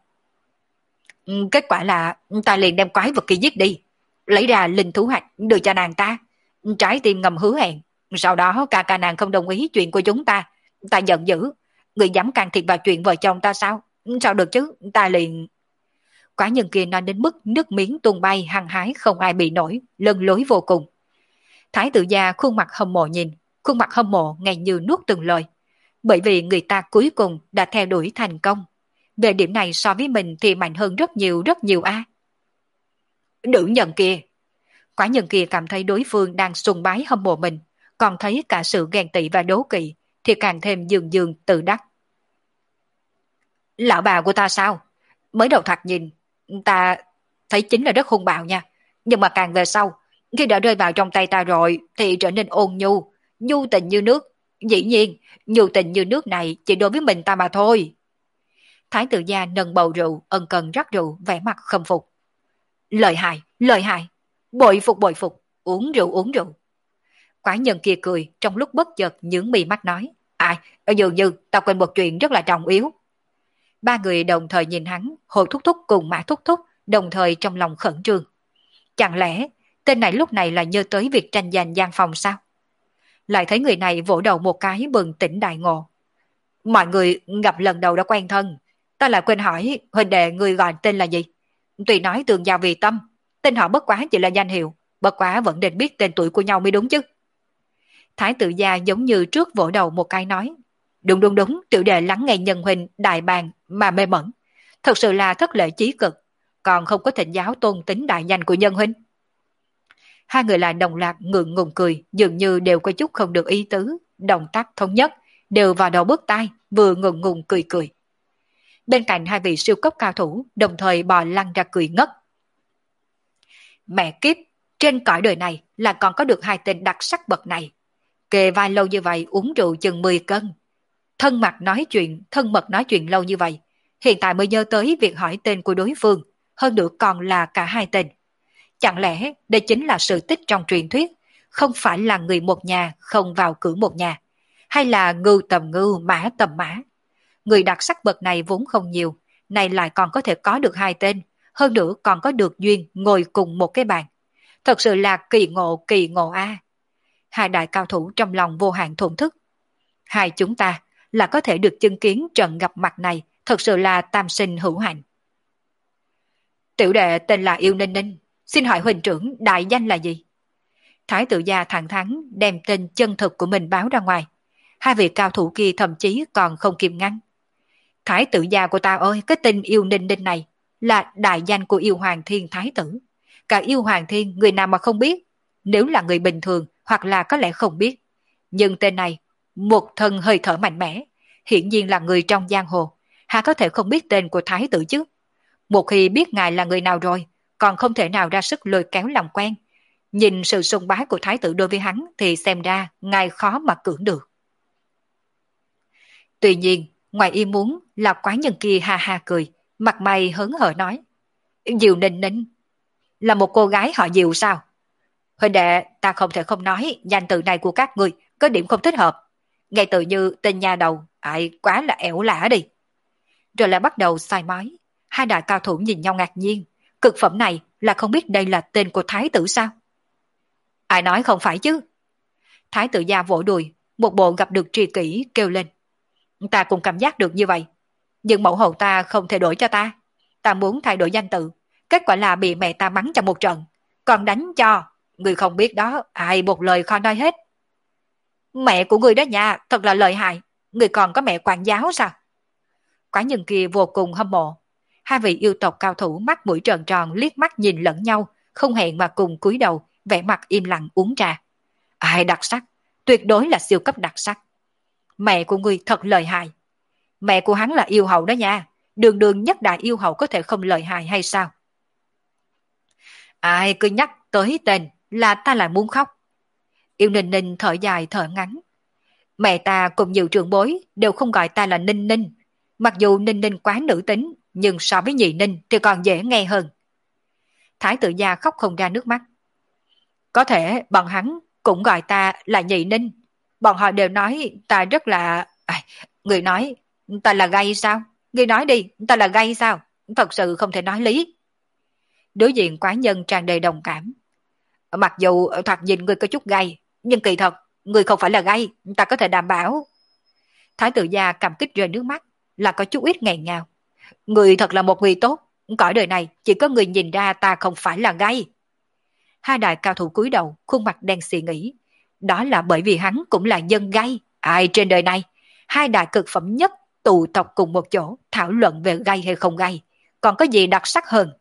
S1: Kết quả là ta liền đem quái vật kia giết đi, lấy ra linh thú hạch đưa cho nàng ta, trái tim ngầm hứa hẹn. Sau đó ca ca nàng không đồng ý chuyện của chúng ta, ta giận dữ, người dám can thiệp vào chuyện vợ chồng ta sao? Sao được chứ, ta liền... Quả nhân kia nói đến mức nước miếng tuôn bay hăng hái không ai bị nổi, lân lối vô cùng. Thái tử gia khuôn mặt hâm mộ nhìn, khuôn mặt hâm mộ ngay như nuốt từng lời. Bởi vì người ta cuối cùng đã theo đuổi thành công. Về điểm này so với mình thì mạnh hơn rất nhiều rất nhiều a. À. Nữ nhân kia. Quả nhân kia cảm thấy đối phương đang sùng bái hâm mộ mình, còn thấy cả sự ghen tị và đố kỵ thì càng thêm dường dường tự đắc. Lão bà của ta sao? Mới đầu thoạt nhìn, ta thấy chính là rất hung bạo nha. Nhưng mà càng về sau, khi đã rơi vào trong tay ta rồi thì trở nên ôn nhu, nhu tình như nước. Dĩ nhiên, nhu tình như nước này chỉ đối với mình ta mà thôi. Thái tử gia nâng bầu rượu, ân cần rắc rượu, vẻ mặt khâm phục. Lợi hại, lợi hại, bội phục bội phục, uống rượu uống rượu. Quái nhân kia cười, trong lúc bất chợt nhướng mì mắt nói. Ai, dường như ta quên một chuyện rất là trọng yếu. Ba người đồng thời nhìn hắn, Hồ Thúc Thúc cùng Mã Thúc Thúc, đồng thời trong lòng khẩn trương. Chẳng lẽ tên này lúc này là nhớ tới việc tranh giành gian phòng sao? Lại thấy người này vỗ đầu một cái bừng tỉnh đại ngộ. Mọi người gặp lần đầu đã quen thân, ta lại quên hỏi huynh đệ người gọi tên là gì? Tuy nói tường giao vì tâm, tên họ bất quá chỉ là danh hiệu, bất quá vẫn nên biết tên tuổi của nhau mới đúng chứ. Thái tử gia giống như trước vỗ đầu một cái nói. Đúng đúng đúng, tiểu đệ lắng nghe nhân huynh đại bàng mà mê mẩn. Thật sự là thất lễ chí cực, còn không có thịnh giáo tôn tính đại danh của nhân huynh. Hai người lại đồng loạt ngượng ngùng cười, dường như đều có chút không được ý tứ, động tác thống nhất, đều vào đầu bước tai, vừa ngượng ngùng cười cười. Bên cạnh hai vị siêu cấp cao thủ, đồng thời bò lăn ra cười ngất. Mẹ kiếp, trên cõi đời này là còn có được hai tên đặc sắc bậc này. Kề vai lâu như vậy uống rượu chừng mười cân. Thân mặt nói chuyện, thân mật nói chuyện lâu như vậy, hiện tại mới nhớ tới việc hỏi tên của đối phương, hơn nữa còn là cả hai tên. Chẳng lẽ đây chính là sự tích trong truyền thuyết, không phải là người một nhà không vào cửa một nhà, hay là ngưu tầm ngưu mã tầm mã. Người đặc sắc bậc này vốn không nhiều, này lại còn có thể có được hai tên, hơn nữa còn có được duyên ngồi cùng một cái bàn. Thật sự là kỳ ngộ kỳ ngộ a. Hai đại cao thủ trong lòng vô hạn thổn thức. Hai chúng ta là có thể được chứng kiến trận gặp mặt này, thật sự là tam sinh hữu hạnh. Tiểu đệ tên là Yêu Ninh Ninh, xin hỏi huynh trưởng đại danh là gì? Thái tử gia thẳng thắn đem tên chân thực của mình báo ra ngoài. hai vị cao thủ kia thậm chí còn không kịp ngăn. Thái tử gia của ta ơi, cái tên yêu ninh ninh này là đại danh của yêu hoàng thiên thái tử. Cả yêu hoàng thiên người nào mà không biết, nếu là người bình thường hoặc là có lẽ không biết. Nhưng tên này, một thân hơi thở mạnh mẽ, hiển nhiên là người trong giang hồ, hà có thể không biết tên của thái tử chứ. Một khi biết ngài là người nào rồi, còn không thể nào ra sức lôi kéo làm quen. Nhìn sự sùng bái của thái tử đối với hắn thì xem ra ngài khó mà cưỡng được. Tuy nhiên, ngoài ý muốn là quái nhân kia ha ha cười, mặt mày hớn hở nói. Diệu Ninh Ninh là một cô gái họ Diệu sao? Huynh đệ, ta không thể không nói danh tự này của các ngươi có điểm không thích hợp. Ngay tự như tên nhà đầu, ai quá là ẻo lả đi. Rồi lại bắt đầu sai mói. Hai đại cao thủ nhìn nhau ngạc nhiên. Cực phẩm này là không biết đây là tên của thái tử sao? Ai nói không phải chứ? Thái tử gia vỗ đùi, một bộ gặp được tri kỷ kêu lên. Ta cũng cảm giác được như vậy. Nhưng mẫu hậu ta không thể đổi cho ta. Ta muốn thay đổi danh tự. Kết quả là bị mẹ ta mắng trong một trận. Còn đánh cho. Người không biết đó, ai một lời khó nói hết. Mẹ của người đó nha, thật là lợi hại. Người còn có mẹ quản giáo sao? Quả nhân kia vô cùng hâm mộ. Hai vị yêu tộc cao thủ mắt mũi tròn tròn liếc mắt nhìn lẫn nhau, không hẹn mà cùng cúi đầu, vẻ mặt im lặng uống trà. Ai đặc sắc, tuyệt đối là siêu cấp đặc sắc. Mẹ của người thật lợi hại. Mẹ của hắn là yêu hậu đó nha. Đường đường nhất đại yêu hậu có thể không lợi hại hay sao? Ai cứ nhắc tới tên là ta lại muốn khóc. Yêu Ninh Ninh thở dài thở ngắn. Mẹ ta cùng nhiều trưởng bối đều không gọi ta là Ninh Ninh. Mặc dù Ninh Ninh quá nữ tính, nhưng so với nhị Ninh thì còn dễ nghe hơn. Thái tử gia khóc không ra nước mắt. Có thể bọn hắn cũng gọi ta là nhị Ninh. Bọn họ đều nói ta rất là... À, người nói ta là gay sao? Người nói đi, ta là gay sao? Thật sự không thể nói lý. Đối diện quái nhân tràn đầy đồng cảm. Mặc dù thoạt nhìn người có chút gay, nhưng kỳ thật, người không phải là gay, ta có thể đảm bảo. Thái tử gia cảm kích rơi nước mắt, là có chút ít nghẹn ngào. Người thật là một người tốt, cõi đời này chỉ có người nhìn ra ta không phải là gay. Hai đại cao thủ cúi đầu, khuôn mặt đen xì nghĩ. Đó là bởi vì hắn cũng là dân gay. Ai trên đời này, hai đại cực phẩm nhất tụ tập cùng một chỗ thảo luận về gay hay không gay, còn có gì đặc sắc hơn.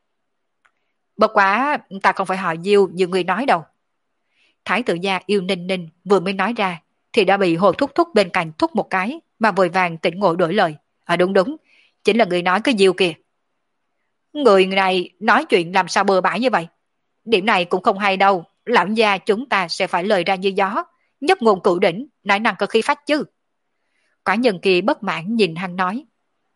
S1: Bất quá ta không phải họ Diêu như người nói đâu. Thái tử gia Yêu Ninh Ninh vừa mới nói ra thì đã bị Hồ Thúc Thúc bên cạnh thúc một cái mà vội vàng tỉnh ngộ đổi lời. À đúng đúng, chính là người nói cái Diêu kìa. Người này nói chuyện làm sao bừa bãi như vậy? Điểm này cũng không hay đâu. Lão gia chúng ta sẽ phải lời ra như gió, nhất ngôn cửu đỉnh, nói năng có khí phách chứ. Quả nhân kia bất mãn nhìn hắn nói.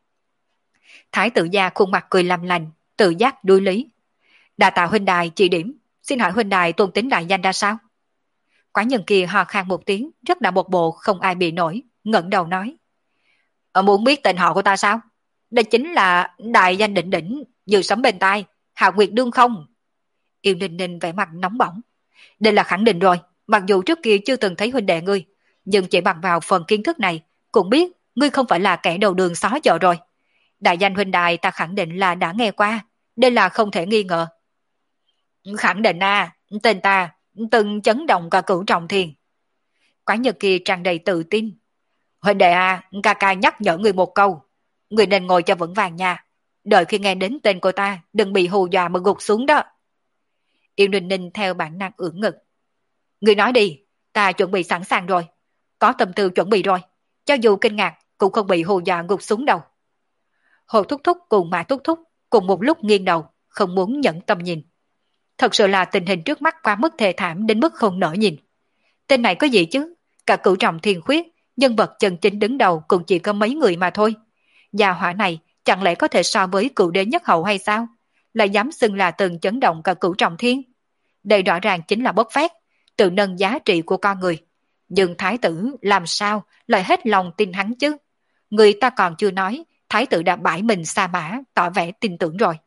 S1: Thái tử gia khuôn mặt cười làm lành, tự giác đối lý. Đà tạ huynh đài chỉ điểm, xin hỏi huynh đài tôn tính đại danh ra sao? Quả nhân kia hò khan một tiếng, rất là một bộ không ai bị nổi, ngẩng đầu nói. Ở muốn biết tên họ của ta sao? Đây chính là đại danh đỉnh đỉnh, như sấm bên tai, Hạo Nguyệt đương không? Yêu Ninh Ninh vẻ mặt nóng bỏng. Đây là khẳng định rồi, mặc dù trước kia chưa từng thấy huynh đệ ngươi, nhưng chỉ bằng vào phần kiến thức này, cũng biết ngươi không phải là kẻ đầu đường xó chợ rồi. Đại danh huynh đài ta khẳng định là đã nghe qua, đây là không thể nghi ngờ. Khẳng định à, tên ta từng chấn động cả cửu trọng thiên. Quái nhật kia tràn đầy tự tin. Huynh đệ à, ca ca nhắc nhở người một câu, người nên ngồi cho vững vàng nha. Đợi khi nghe đến tên của ta, đừng bị hù dọa mà gục xuống đó. Yêu Ninh Ninh theo bản năng ưỡn ngực. Người nói đi, ta chuẩn bị sẵn sàng rồi. Có tâm tư chuẩn bị rồi, cho dù kinh ngạc cũng không bị hù dọa gục xuống đâu. Hồ Thúc Thúc cùng Mã Thúc Thúc cùng một lúc nghiêng đầu, không muốn nhẫn tâm nhìn. Thật sự là tình hình trước mắt quá mức thê thảm đến mức không nỡ nhìn. Tên này có gì chứ? Cả cửu trọng thiên khuyết, nhân vật chân chính đứng đầu cũng chỉ có mấy người mà thôi. Gia hỏa này chẳng lẽ có thể so với cựu đế nhất hậu hay sao? Lại dám xưng là từng chấn động cả cửu trọng thiên. Đây rõ ràng chính là bốc phét, tự nâng giá trị của con người. Nhưng thái tử làm sao lại hết lòng tin hắn chứ? Người ta còn chưa nói, thái tử đã bãi mình sa mã, tỏ vẻ tin tưởng rồi.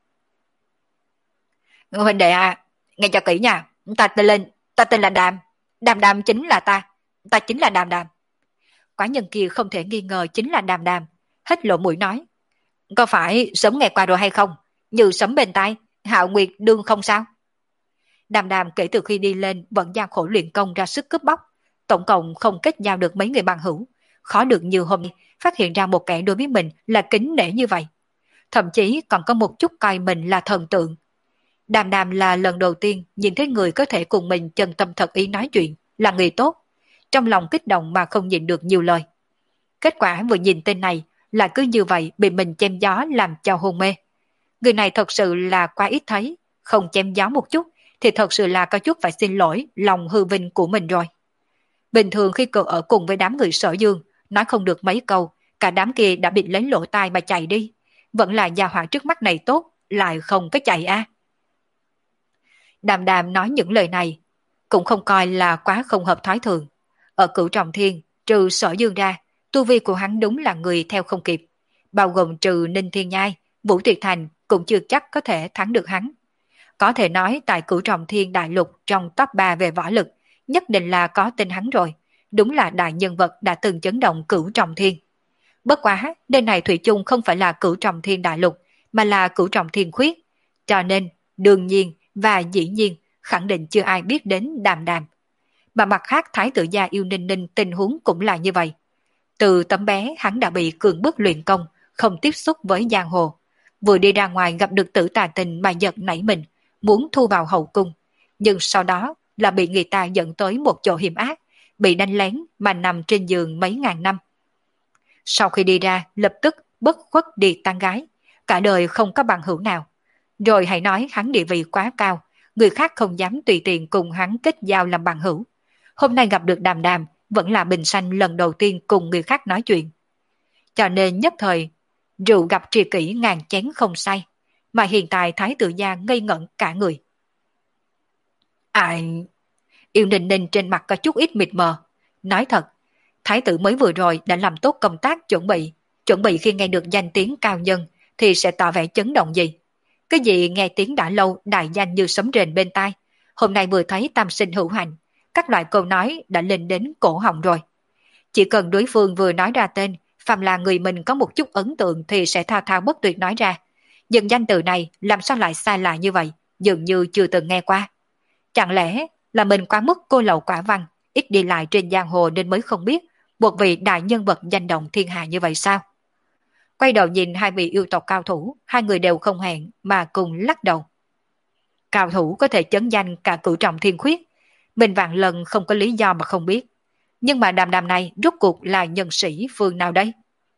S1: Huynh đệ à, nghe cho kỹ nha, ta tên lên, ta tên là Đàm, Đàm Đàm chính là ta, ta chính là Đàm Đàm. Quả nhân kia không thể nghi ngờ chính là Đàm Đàm, hết lộ mũi nói. Có phải sớm nghe qua rồi hay không? Như sấm bên tai, Hạo Nguyệt đương không sao? Đàm Đàm kể từ khi đi lên vẫn gian khổ luyện công ra sức cướp bóc, tổng cộng không kết giao được mấy người bằng hữu, khó được như hôm nay phát hiện ra một kẻ đối với mình là kính nể như vậy. Thậm chí còn có một chút coi mình là thần tượng. Đàm Đàm là lần đầu tiên nhìn thấy người có thể cùng mình chân tâm thật ý nói chuyện, là người tốt. Trong lòng kích động mà không nhìn được nhiều lời. Kết quả vừa nhìn tên này là cứ như vậy bị mình chém gió làm cho hôn mê. Người này thật sự là quá ít thấy, không chém gió một chút thì thật sự là có chút phải xin lỗi lòng hư vinh của mình rồi. Bình thường khi cậu ở cùng với đám người Sở Dương, nói không được mấy câu, cả đám kia đã bị lấy lỗ tai mà chạy đi. Vẫn là gia hỏa trước mắt này tốt, lại không có chạy a. À. Đàm Đàm nói những lời này, cũng không coi là quá không hợp thói thường. Ở Cửu Trọng Thiên, trừ Sở Dương ra, tu vi của hắn đúng là người theo không kịp. Bao gồm trừ Ninh Thiên Nhai, Vũ Tuyệt Thành cũng chưa chắc có thể thắng được hắn. Có thể nói tại Cửu Trọng Thiên đại lục trong top ba về võ lực, nhất định là có tên hắn rồi. Đúng là đại nhân vật đã từng chấn động Cửu Trọng Thiên. Bất quá, nơi này thủy chung không phải là Cửu Trọng Thiên đại lục, mà là Cửu Trọng Thiên khuyết. Cho nên, đương nhiên và dĩ nhiên, khẳng định chưa ai biết đến Đàm Đàm. Mà mặt khác Thái tử gia yêu Ninh Ninh tình huống cũng là như vậy. Từ tấm bé hắn đã bị cường bức luyện công, không tiếp xúc với giang hồ. Vừa đi ra ngoài gặp được Tử Tà Tình mà giật nảy mình, muốn thu vào hậu cung. Nhưng sau đó là bị người ta dẫn tới một chỗ hiểm ác, bị đánh lén mà nằm trên giường mấy ngàn năm. Sau khi đi ra, lập tức bất khuất đi tán gái, cả đời không có bằng hữu nào. Rồi hãy nói hắn địa vị quá cao, người khác không dám tùy tiện cùng hắn kết giao làm bằng hữu. Hôm nay gặp được Đàm Đàm, vẫn là bình sanh lần đầu tiên cùng người khác nói chuyện. Cho nên nhất thời, rượu gặp tri kỷ ngàn chén không say, mà hiện tại Thái tử gia ngây ngẩn cả người. Ai... Yêu Ninh Ninh trên mặt có chút ít mịt mờ. Nói thật, Thái tử mới vừa rồi đã làm tốt công tác chuẩn bị, chuẩn bị khi nghe được danh tiếng cao nhân thì sẽ tỏ vẻ chấn động gì. Cái gì nghe tiếng đã lâu đại danh như sấm rền bên tai, hôm nay vừa thấy tam sinh hữu hành, các loại câu nói đã lên đến cổ họng rồi. Chỉ cần đối phương vừa nói ra tên, phàm là người mình có một chút ấn tượng thì sẽ thao thao bất tuyệt nói ra. Nhưng danh từ này làm sao lại sai lạ như vậy, dường như chưa từng nghe qua. Chẳng lẽ là mình quá mức cô lậu quả văn, ít đi lại trên giang hồ nên mới không biết một vị đại nhân vật danh động thiên hạ như vậy sao? Quay đầu nhìn hai vị yêu tộc cao thủ, hai người đều không hẹn mà cùng lắc đầu. Cao thủ có thể chấn danh cả Cửu Trọng Thiên khuyết, mình vạn lần không có lý do mà không biết. Nhưng mà Đàm Đàm này rốt cuộc là nhân sĩ phương nào đây?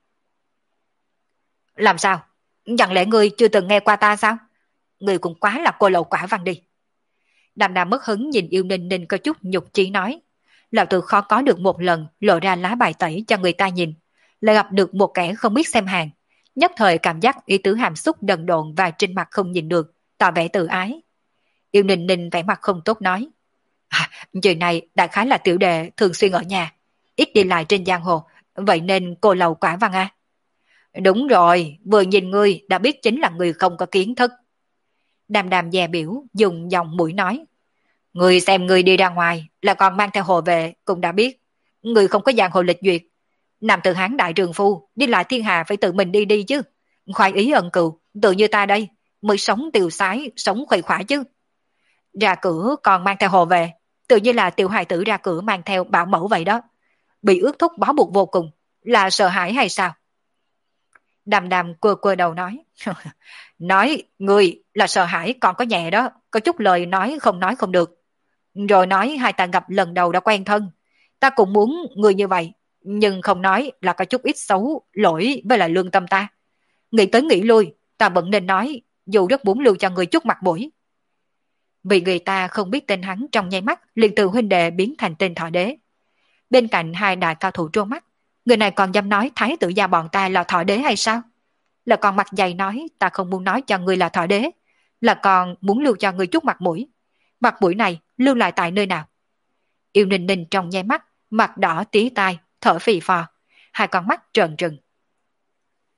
S1: Làm sao? Chẳng lẽ ngươi chưa từng nghe qua ta sao? Ngươi cũng quá là cô lậu quả văn đi. Đàm Đàm mất hứng nhìn Yêu Ninh Ninh có chút nhục chí nói. Lão tử khó có được một lần lộ ra lá bài tẩy cho người ta nhìn, lại gặp được một kẻ không biết xem hàng. Nhất thời cảm giác ý tứ hàm xúc đần độn và trên mặt không nhìn được, tỏ vẻ tự ái. Yêu Ninh Ninh vẻ mặt không tốt nói. À, chuyện này đại khái là tiểu đệ thường xuyên ở nhà, ít đi lại trên giang hồ, vậy nên cô lậu quả văn à? Đúng rồi, vừa nhìn ngươi đã biết chính là người không có kiến thức. Đàm Đàm dè biểu dùng giọng mũi nói. Người xem người đi ra ngoài là còn mang theo hồ về cũng đã biết. Người không có giang hồ lịch duyệt. Nam tử hán đại trường phu đi lại thiên hà phải tự mình đi đi chứ. Khoái ý ân cừu, tự như ta đây mới sống tiêu sái, sống khuây khỏa chứ. Ra cửa còn mang theo hồ về, tự như là tiểu hài tử ra cửa mang theo bảo mẫu vậy đó. Bị ước thúc bó buộc vô cùng, là sợ hãi hay sao? Đàm Đàm quơ quơ đầu nói. Nói người là sợ hãi còn có nhẹ đó, có chút lời nói không nói không được. Rồi nói hai ta gặp lần đầu đã quen thân, ta cũng muốn người như vậy, nhưng không nói là có chút ít xấu lỗi với lại lương tâm ta. Nghĩ tới nghĩ lui, ta vẫn nên nói, dù rất muốn lưu cho người chút mặt mũi. Vì người ta không biết tên hắn trong nháy mắt liền từ huynh đệ biến thành tên thọ đế. Bên cạnh hai đại cao thủ trố mắt, người này còn dám nói thái tử gia bọn ta là thọ đế hay sao? Là còn mặt dày nói ta không muốn nói cho người là thọ đế, là còn muốn lưu cho người chút mặt mũi. Mặt mũi này lưu lại tại nơi nào? Yêu Ninh Ninh trong nháy mắt, mặt đỏ tí tai, thở phì phò, hai con mắt trợn trừng.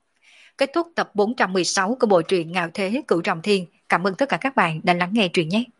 S1: Kết thúc tập bốn trăm mười sáu của bộ truyện Ngạo Thế Cửu Trọng Thiên. Cảm ơn tất cả các bạn đã lắng nghe truyện nhé.